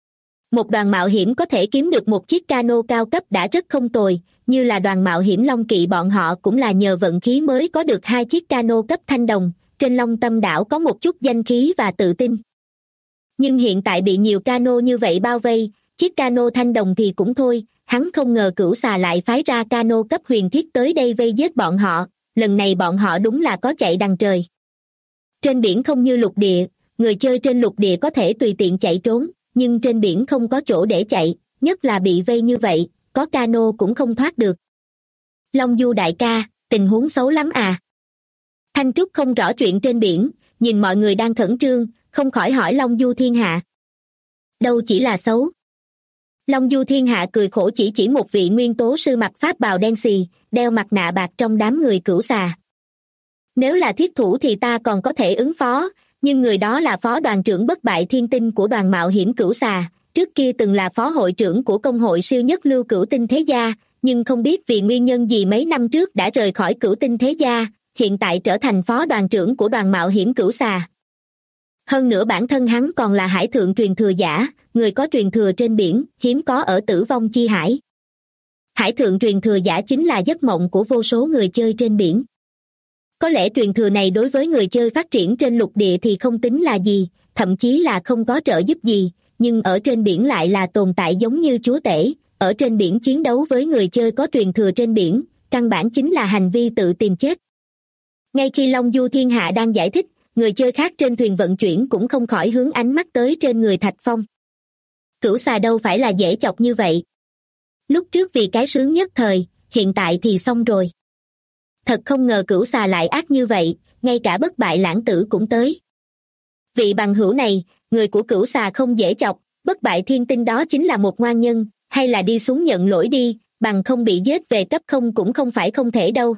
Một đoàn mạo hiểm có thể kiếm được một chiếc cano cao cấp đã rất không tồi, như là đoàn mạo hiểm Long Kỵ bọn họ cũng là nhờ vận khí mới có được 2 chiếc cano cấp thanh đồng, trên Long Tâm đảo có một chút danh khí và tự tin. Nhưng hiện tại bị nhiều cano như vậy bao vây, chiếc cano thanh đồng thì cũng thôi, hắn không ngờ Cửu Xà lại phái ra cano cấp huyền thiết tới đây vây giết bọn họ, lần này bọn họ đúng là có chạy đằng trời. Trên biển không như lục địa, người chơi trên lục địa có thể tùy tiện chạy trốn, nhưng trên biển không có chỗ để chạy, nhất là bị vây như vậy, có cano cũng không thoát được. Long Du đại ca, tình huống xấu lắm à? Thanh Trúc không rõ chuyện trên biển, nhìn mọi người đang khẩn trương, không khỏi hỏi Long Du Thiên Hạ. Đâu chỉ là xấu. Long Du Thiên Hạ cười khổ chỉ một vị nguyên tố sư mặc pháp bào đen xì, đeo mặt nạ bạc trong đám người Cửu Xà. Nếu là Thiết Thủ thì ta còn có thể ứng phó, nhưng người đó là phó đoàn trưởng bất bại thiên tinh của đoàn mạo hiểm Cửu Xà, trước kia từng là phó hội trưởng của công hội siêu nhất lưu Cửu Tinh Thế Gia, nhưng không biết vì nguyên nhân gì mấy năm trước đã rời khỏi Cửu Tinh Thế Gia, hiện tại trở thành phó đoàn trưởng của đoàn mạo hiểm Cửu Xà. Hơn nữa bản thân hắn còn là hải thượng truyền thừa giả, người có truyền thừa trên biển, hiếm có ở Tử Vong Chi Hải. Hải thượng truyền thừa giả chính là giấc mộng của vô số người chơi trên biển. Có lẽ truyền thừa này đối với người chơi phát triển trên lục địa thì không tính là gì, thậm chí là không có trợ giúp gì, nhưng ở trên biển lại là tồn tại giống như chúa tể, ở trên biển chiến đấu với người chơi có truyền thừa trên biển, căn bản chính là hành vi tự tìm chết. Ngay khi Long Du Thiên Hạ đang giải thích, người chơi khác trên thuyền vận chuyển cũng không khỏi hướng ánh mắt tới trên người Thạch Phong. Cửu Xà đâu phải là dễ chọc như vậy. Lúc trước vì cái sướng nhất thời, hiện tại thì xong rồi. Thật không ngờ Cửu Xà lại ác như vậy, ngay cả bất bại lãng tử cũng tới. Vị bằng hữu này, người của Cửu Xà không dễ chọc, bất bại thiên tinh đó chính là một ngoan nhân, hay là đi xuống nhận lỗi đi, bằng không bị giết về cấp không cũng không phải không thể đâu.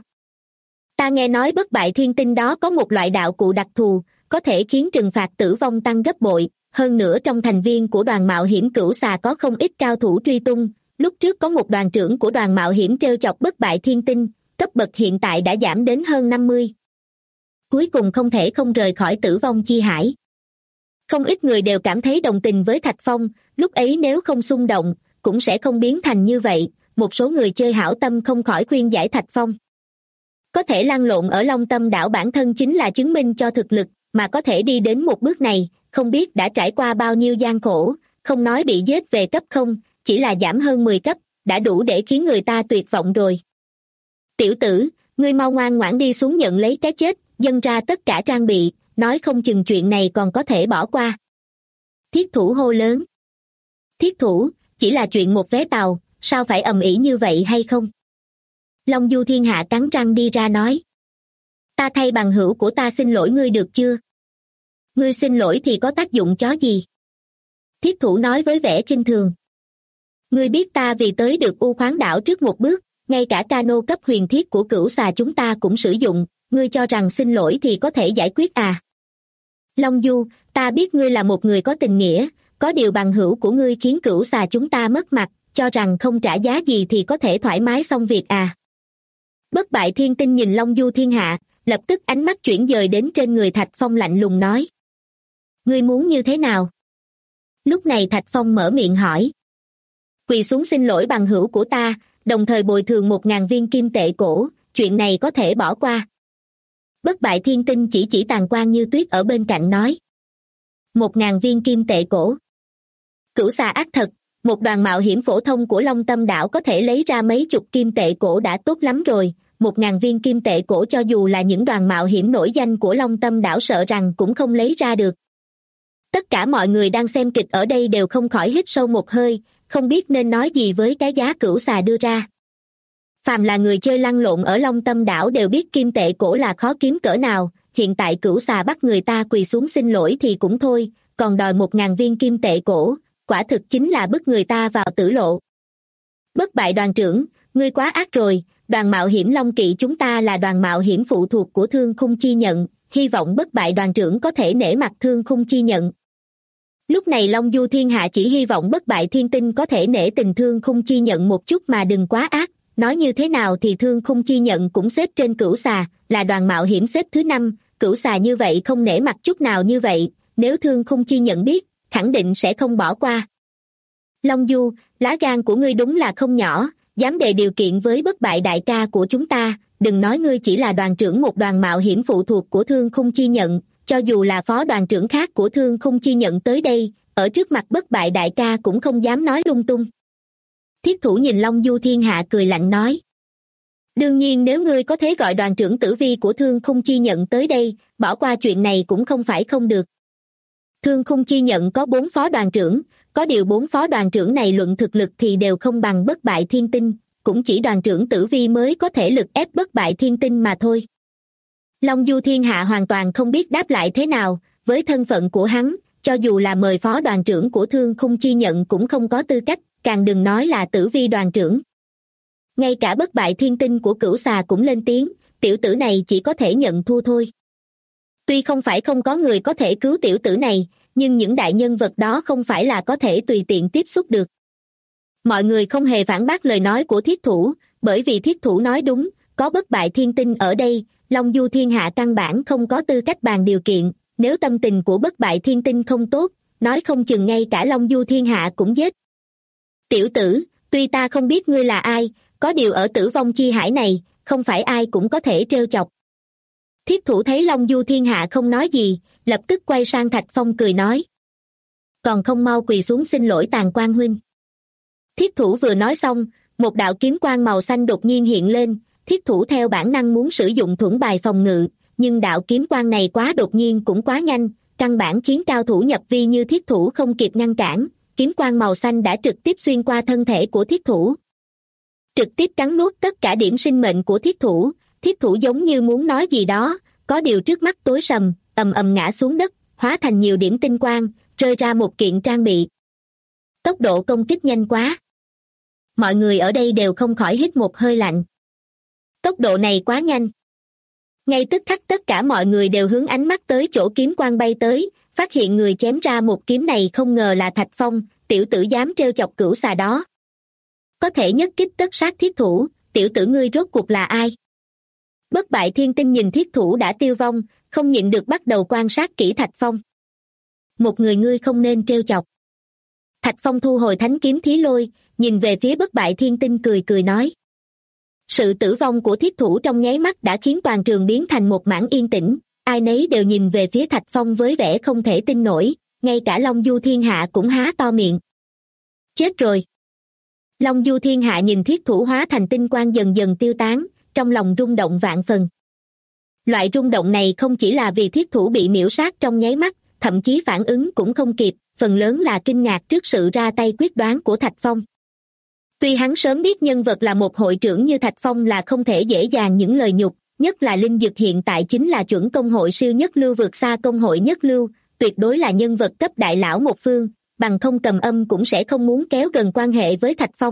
Ta nghe nói bất bại thiên tinh đó có một loại đạo cụ đặc thù, có thể khiến trừng phạt tử vong tăng gấp bội, hơn nữa trong thành viên của đoàn mạo hiểm Cửu Xà có không ít cao thủ truy tung, lúc trước có một đoàn trưởng của đoàn mạo hiểm trêu chọc bất bại thiên tinh, cấp bậc hiện tại đã giảm đến hơn 50. Cuối cùng không thể không rời khỏi Tử Vong Chi Hải. Không ít người đều cảm thấy đồng tình với Thạch Phong, lúc ấy nếu không xung động, cũng sẽ không biến thành như vậy, một số người chơi hảo tâm không khỏi khuyên giải Thạch Phong. Có thể lăn lộn ở Long Tâm đảo bản thân chính là chứng minh cho thực lực, mà có thể đi đến một bước này, không biết đã trải qua bao nhiêu gian khổ, không nói bị giết về cấp không, chỉ là giảm hơn 10 cấp, đã đủ để khiến người ta tuyệt vọng rồi. Tiểu tử, ngươi mau ngoan ngoãn đi xuống nhận lấy cái chết, dâng ra tất cả trang bị, nói không chừng chuyện này còn có thể bỏ qua. Thiết Thủ hô lớn. Thiết Thủ, chỉ là chuyện một vé tàu, sao phải ầm ĩ như vậy hay không? Long Du Thiên Hạ cắn răng đi ra nói. Ta thay bằng hữu của ta xin lỗi ngươi được chưa? Ngươi xin lỗi thì có tác dụng chó gì? Thiết Thủ nói với vẻ khinh thường. Ngươi biết ta vì tới được U Khoáng đảo trước một bước, ngay cả cano cấp huyền thiết của Cửu Xà chúng ta cũng sử dụng, ngươi cho rằng xin lỗi thì có thể giải quyết à? Long Du, ta biết ngươi là một người có tình nghĩa, có điều bằng hữu của ngươi khiến Cửu Xà chúng ta mất mặt, cho rằng không trả giá gì thì có thể thoải mái xong việc à? Bất bại thiên tinh nhìn Long Du Thiên Hạ, lập tức ánh mắt chuyển dời đến trên người Thạch Phong lạnh lùng nói. Ngươi muốn như thế nào? Lúc này Thạch Phong mở miệng hỏi. Quỳ xuống xin lỗi bằng hữu của ta, đồng thời bồi thường 1000 viên kim tệ cổ, chuyện này có thể bỏ qua. Bất bại thiên tinh chỉ tàn quang như tuyết ở bên cạnh nói. 1000 viên kim tệ cổ. Cửu Xà ác thật, một đoàn mạo hiểm phổ thông của Long Tâm đảo có thể lấy ra mấy chục kim tệ cổ đã tốt lắm rồi, 1000 viên kim tệ cổ cho dù là những đoàn mạo hiểm nổi danh của Long Tâm đảo sợ rằng cũng không lấy ra được. Tất cả mọi người đang xem kịch ở đây đều không khỏi hít sâu một hơi, không biết nên nói gì với cái giá Cửu Xà đưa ra. Phàm là người chơi lăn lộn ở Long Tâm đảo đều biết kim tệ cổ là khó kiếm cỡ nào, hiện tại Cửu Xà bắt người ta quỳ xuống xin lỗi thì cũng thôi, còn đòi 1000 viên kim tệ cổ, quả thực chính là bức người ta vào tử lộ. Bất bại đoàn trưởng, ngươi quá ác rồi, đoàn mạo hiểm Long Kỵ chúng ta là đoàn mạo hiểm phụ thuộc của Thương Khung Chi Nhận, hy vọng bất bại đoàn trưởng có thể nể mặt Thương Khung Chi Nhận. Lúc này Long Du Thiên Hạ chỉ hy vọng Bất Bại Thiên Tinh có thể nể tình Thương Khung Chi Nhận một chút mà đừng quá ác. Nói như thế nào thì Thương Khung Chi Nhận cũng xếp trên Cửu Xà, là đoàn mạo hiểm xếp thứ 5, Cửu Xà như vậy không nể mặt chút nào như vậy, nếu Thương Khung Chi Nhận biết, khẳng định sẽ không bỏ qua. Long Du, lá gan của ngươi đúng là không nhỏ, dám đề điều kiện với Bất Bại đại ca của chúng ta, đừng nói ngươi chỉ là đoàn trưởng một đoàn mạo hiểm phụ thuộc của Thương Khung Chi Nhận, cho dù là phó đoàn trưởng khác của Thương Khung Chi Nhận tới đây, ở trước mặt Bất Bại đại ca cũng không dám nói lung tung. Thiết Thủ nhìn Long Du Thiên Hạ cười lạnh nói. Đương nhiên nếu ngươi có thể gọi đoàn trưởng Tử Vi của Thương Khung Chi Nhận tới đây, bỏ qua chuyện này cũng không phải không được. Thương Khung Chi Nhận có 4 phó đoàn trưởng, có điều 4 phó đoàn trưởng này luận thực lực thì đều không bằng Bất Bại Thiên Tinh, cũng chỉ đoàn trưởng Tử Vi mới có thể lực ép Bất Bại Thiên Tinh mà thôi. Long Du Thiên Hạ hoàn toàn không biết đáp lại thế nào, với thân phận của hắn, cho dù là mời phó đoàn trưởng của Thương Khung Chi Nhận cũng không có tư cách, càng đừng nói là Tử Vi đoàn trưởng. Ngay cả Bất Bại Thiên Tinh của Cửu Xà cũng lên tiếng, tiểu tử này chỉ có thể nhận thua thôi. Tuy không phải không có người có thể cứu tiểu tử này, nhưng những đại nhân vật đó không phải là có thể tùy tiện tiếp xúc được. Mọi người không hề phản bác lời nói của Thiết Thủ, bởi vì Thiết Thủ nói đúng, có Bất Bại Thiên Tinh ở đây, Long Du Thiên Hạ căn bản không có tư cách bàn điều kiện, nếu tâm tình của Bất Bại Thiên Tinh không tốt, nói không chừng ngay cả Long Du Thiên Hạ cũng giết. Tiểu tử, tuy ta không biết ngươi là ai, có điều ở Tử Vong Chi Hải này, không phải ai cũng có thể trêu chọc. Thiết Thủ thấy Long Du Thiên Hạ không nói gì, lập tức quay sang Thạch Phong cười nói. Còn không mau quỳ xuống xin lỗi Tàn Quan huynh. Thiết Thủ vừa nói xong, một đạo kiếm quang màu xanh đột nhiên hiện lên, Thiết Thủ theo bản năng muốn sử dụng thuẫn bài phòng ngự, nhưng đạo kiếm quang này quá đột nhiên cũng quá nhanh, căn bản khiến cao thủ nhập vi như Thiết Thủ không kịp ngăn cản, kiếm quang màu xanh đã trực tiếp xuyên qua thân thể của Thiết Thủ. Trực tiếp cắn nuốt tất cả điểm sinh mệnh của Thiết Thủ, Thiết Thủ giống như muốn nói gì đó, có điều trước mắt tối sầm, ầm ầm ngã xuống đất, hóa thành nhiều điểm tinh quang, rơi ra một kiện trang bị. Tốc độ công kích nhanh quá. Mọi người ở đây đều không khỏi hít một hơi lạnh. Tốc độ này quá nhanh. Ngay tức khắc tất cả mọi người đều hướng ánh mắt tới chỗ kiếm quang bay tới, phát hiện người chém ra một kiếm này không ngờ là Thạch Phong, tiểu tử dám trêu chọc Cửu Xà đó. Có thể nhất kích tất sát Thiết Thủ, tiểu tử ngươi rốt cuộc là ai? Bất Bại Thiên Tinh nhìn Thiết Thủ đã tiêu vong, không nhịn được bắt đầu quan sát kỹ Thạch Phong. Một người ngươi không nên trêu chọc. Thạch Phong thu hồi thánh kiếm Thí Lôi, nhìn về phía Bất Bại Thiên Tinh cười cười nói. Sự tử vong của Thiết Thủ trong nháy mắt đã khiến toàn trường biến thành một mảng yên tĩnh, ai nấy đều nhìn về phía Thạch Phong với vẻ không thể tin nổi, ngay cả Long Du Thiên Hạ cũng há to miệng. Chết rồi. Long Du Thiên Hạ nhìn Thiết Thủ hóa thành tinh quang dần dần tiêu tán, trong lòng rung động vạn phần. Loại rung động này không chỉ là vì Thiết Thủ bị miễu sát trong nháy mắt, thậm chí phản ứng cũng không kịp, phần lớn là kinh ngạc trước sự ra tay quyết đoán của Thạch Phong. Tuy hắn sớm biết nhân vật là một hội trưởng như Thạch Phong là không thể dễ dàng những lời nhục, nhất là Linh Dực hiện tại chính là chuẩn công hội siêu nhất lưu vượt xa công hội nhất lưu, tuyệt đối là nhân vật cấp đại lão một phương, bằng không Cầm Âm cũng sẽ không muốn kéo gần quan hệ với Thạch Phong.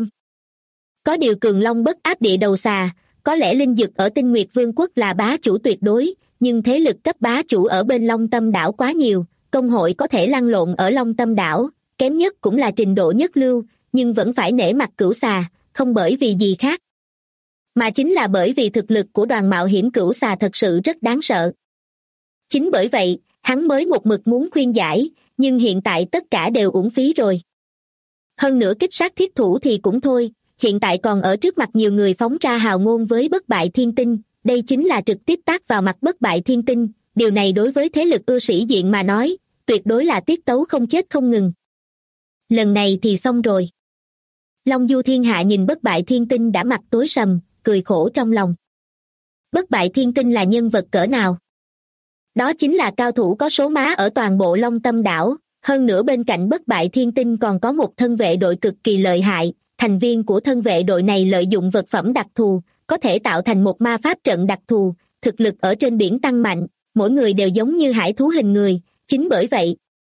Có điều Cường Long bất áp địa đầu xà, có lẽ Linh Dực ở Tinh Nguyệt Vương quốc là bá chủ tuyệt đối, nhưng thế lực cấp bá chủ ở bên Long Tâm đảo quá nhiều, công hội có thể lăn lộn ở Long Tâm đảo, kém nhất cũng là trình độ nhất lưu, nhưng vẫn phải nể mặt Cửu Xà, không bởi vì gì khác. Mà chính là bởi vì thực lực của đoàn mạo hiểm Cửu Xà thật sự rất đáng sợ. Chính bởi vậy, hắn mới một mực muốn khuyên giải, nhưng hiện tại tất cả đều uổng phí rồi. Hơn nữa kích sát Thiết Thủ thì cũng thôi, hiện tại còn ở trước mặt nhiều người phóng ra hào ngôn với Bất Bại Thiên Tinh, đây chính là trực tiếp tát vào mặt Bất Bại Thiên Tinh, điều này đối với thế lực ưa sĩ diện mà nói, tuyệt đối là tiết tấu không chết không ngừng. Lần này thì xong rồi. Long Du Thiên Hạ nhìn Bất Bại Thiên Tinh đã mặt tối sầm, cười khổ trong lòng. Bất Bại Thiên Tinh là nhân vật cỡ nào? Đó chính là cao thủ có số má ở toàn bộ Long Tâm đảo, hơn nữa bên cạnh Bất Bại Thiên Tinh còn có một thân vệ đội cực kỳ lợi hại, thành viên của thân vệ đội này lợi dụng vật phẩm đặc thù, có thể tạo thành một ma pháp trận đặc thù, thực lực ở trên biển tăng mạnh, mỗi người đều giống như hải thú hình người, chính bởi vậy.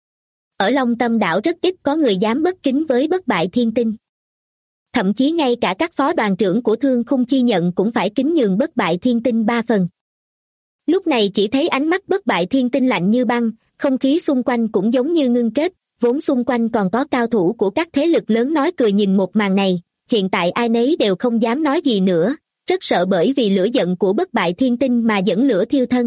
Ở Long Tâm đảo rất ít có người dám bất kính với Bất Bại Thiên Tinh. Thậm chí ngay cả các phó đoàn trưởng của Thương Khung Chi Nhận cũng phải kính nhường Bất Bại Thiên Tinh 3 phần. Lúc này chỉ thấy ánh mắt Bất Bại Thiên Tinh lạnh như băng, không khí xung quanh cũng giống như ngưng kết, vốn xung quanh còn có cao thủ của các thế lực lớn nói cười nhìn một màn này, hiện tại ai nấy đều không dám nói gì nữa, rất sợ bởi vì lửa giận của bất bại thiên tinh mà dẫn lửa thiêu thân.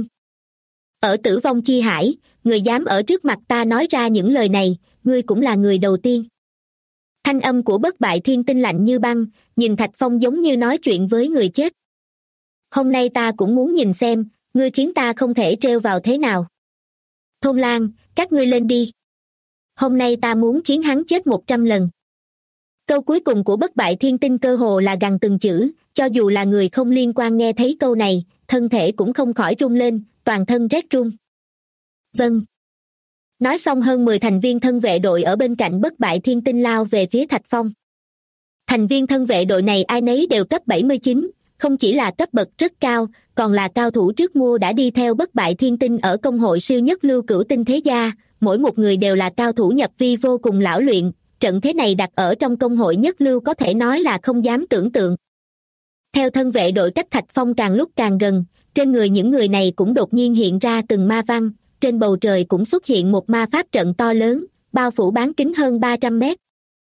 Ở Tử Vong Chi Hải, người dám ở trước mặt ta nói ra những lời này, ngươi cũng là người đầu tiên. Thanh âm của bất bại thiên tinh lạnh như băng, nhìn Thạch Phong giống như nói chuyện với người chết. Hôm nay ta cũng muốn nhìn xem, ngươi khiến ta không thể trêu vào thế nào. Thôn Lang, các ngươi lên đi. Hôm nay ta muốn khiến hắn chết 100 lần. Câu cuối cùng của bất bại thiên tinh cơ hồ là gằn từng chữ, cho dù là người không liên quan nghe thấy câu này, thân thể cũng không khỏi run lên, toàn thân rét run. Vâng. Nói xong hơn 10 thành viên thân vệ đội ở bên cạnh bất bại thiên tinh lao về phía Thạch Phong. Thành viên thân vệ đội này ai nấy đều cấp 79, không chỉ là cấp bậc rất cao, còn là cao thủ trước mua đã đi theo bất bại thiên tinh ở công hội siêu nhất lưu cửu tinh thế gia, mỗi một người đều là cao thủ nhập vi vô cùng lão luyện, trận thế này đặt ở trong công hội nhất lưu có thể nói là không dám tưởng tượng. Theo thân vệ đội cách Thạch Phong càng lúc càng gần, trên người những người này cũng đột nhiên hiện ra từng ma văn, trên bầu trời cũng xuất hiện một ma pháp trận to lớn, bao phủ bán kính hơn 300 mét.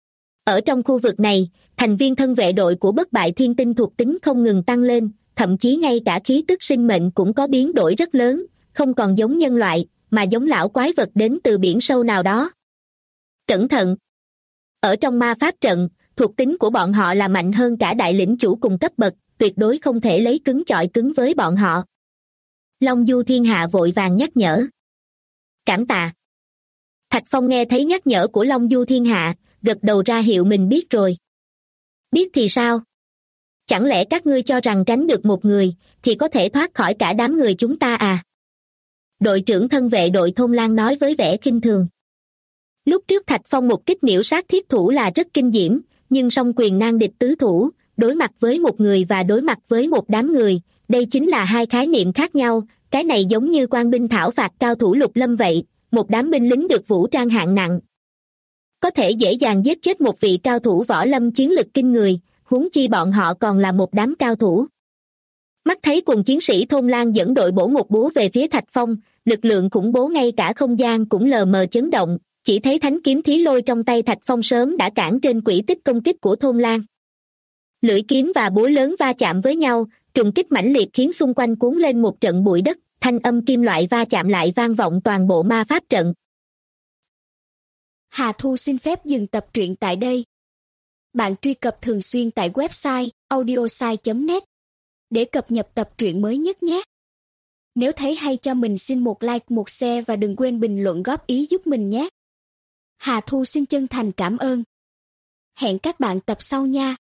Ở trong khu vực này, thành viên thân vệ đội của bất bại thiên tinh thuộc tính không ngừng tăng lên, thậm chí ngay cả khí tức sinh mệnh cũng có biến đổi rất lớn, không còn giống nhân loại, mà giống lão quái vật đến từ biển sâu nào đó. Cẩn thận! Ở trong ma pháp trận, thuộc tính của bọn họ là mạnh hơn cả đại lĩnh chủ cùng cấp bậc, tuyệt đối không thể lấy cứng chọi cứng với bọn họ. Long Du Thiên Hạ vội vàng nhắc nhở. Cảm tạ. Thạch Phong nghe thấy nhắc nhở của Long Du Thiên Hạ, gật đầu ra hiệu mình biết rồi. Biết thì sao? Chẳng lẽ các ngươi cho rằng tránh được một người, thì có thể thoát khỏi cả đám người chúng ta à? Đội trưởng thân vệ đội Thôn Lang nói với vẻ khinh thường. Lúc trước Thạch Phong một kích miểu sát thiết thủ là rất kinh diễm, nhưng song quyền nan địch tứ thủ, đối mặt với một người và đối mặt với một đám người, đây chính là hai khái niệm khác nhau, cái này giống như quan binh thảo phạt cao thủ lục lâm vậy, một đám binh lính được vũ trang hạng nặng. Có thể dễ dàng giết chết một vị cao thủ võ lâm chiến lực kinh người, huống chi bọn họ còn là một đám cao thủ. Mắt thấy cùng chiến sĩ Thôn Lang dẫn đội bổ một búa về phía Thạch Phong, lực lượng khủng bố ngay cả không gian cũng lờ mờ chấn động, chỉ thấy thánh kiếm thí lôi trong tay Thạch Phong sớm đã cản trên quỹ tích công kích của Thôn Lang. Lưỡi kiếm và búa lớn va chạm với nhau, trùng kích mãnh liệt khiến xung quanh cuốn lên một trận bụi đất, thanh âm kim loại va chạm lại vang vọng toàn bộ ma pháp trận. Hà Thu xin phép dừng tập truyện tại đây. Bạn truy cập thường xuyên tại website audiosai.net để cập nhật tập truyện mới nhất nhé. Nếu thấy hay cho mình xin một like, một share và đừng quên bình luận góp ý giúp mình nhé. Hà Thu xin chân thành cảm ơn. Hẹn các bạn tập sau nha.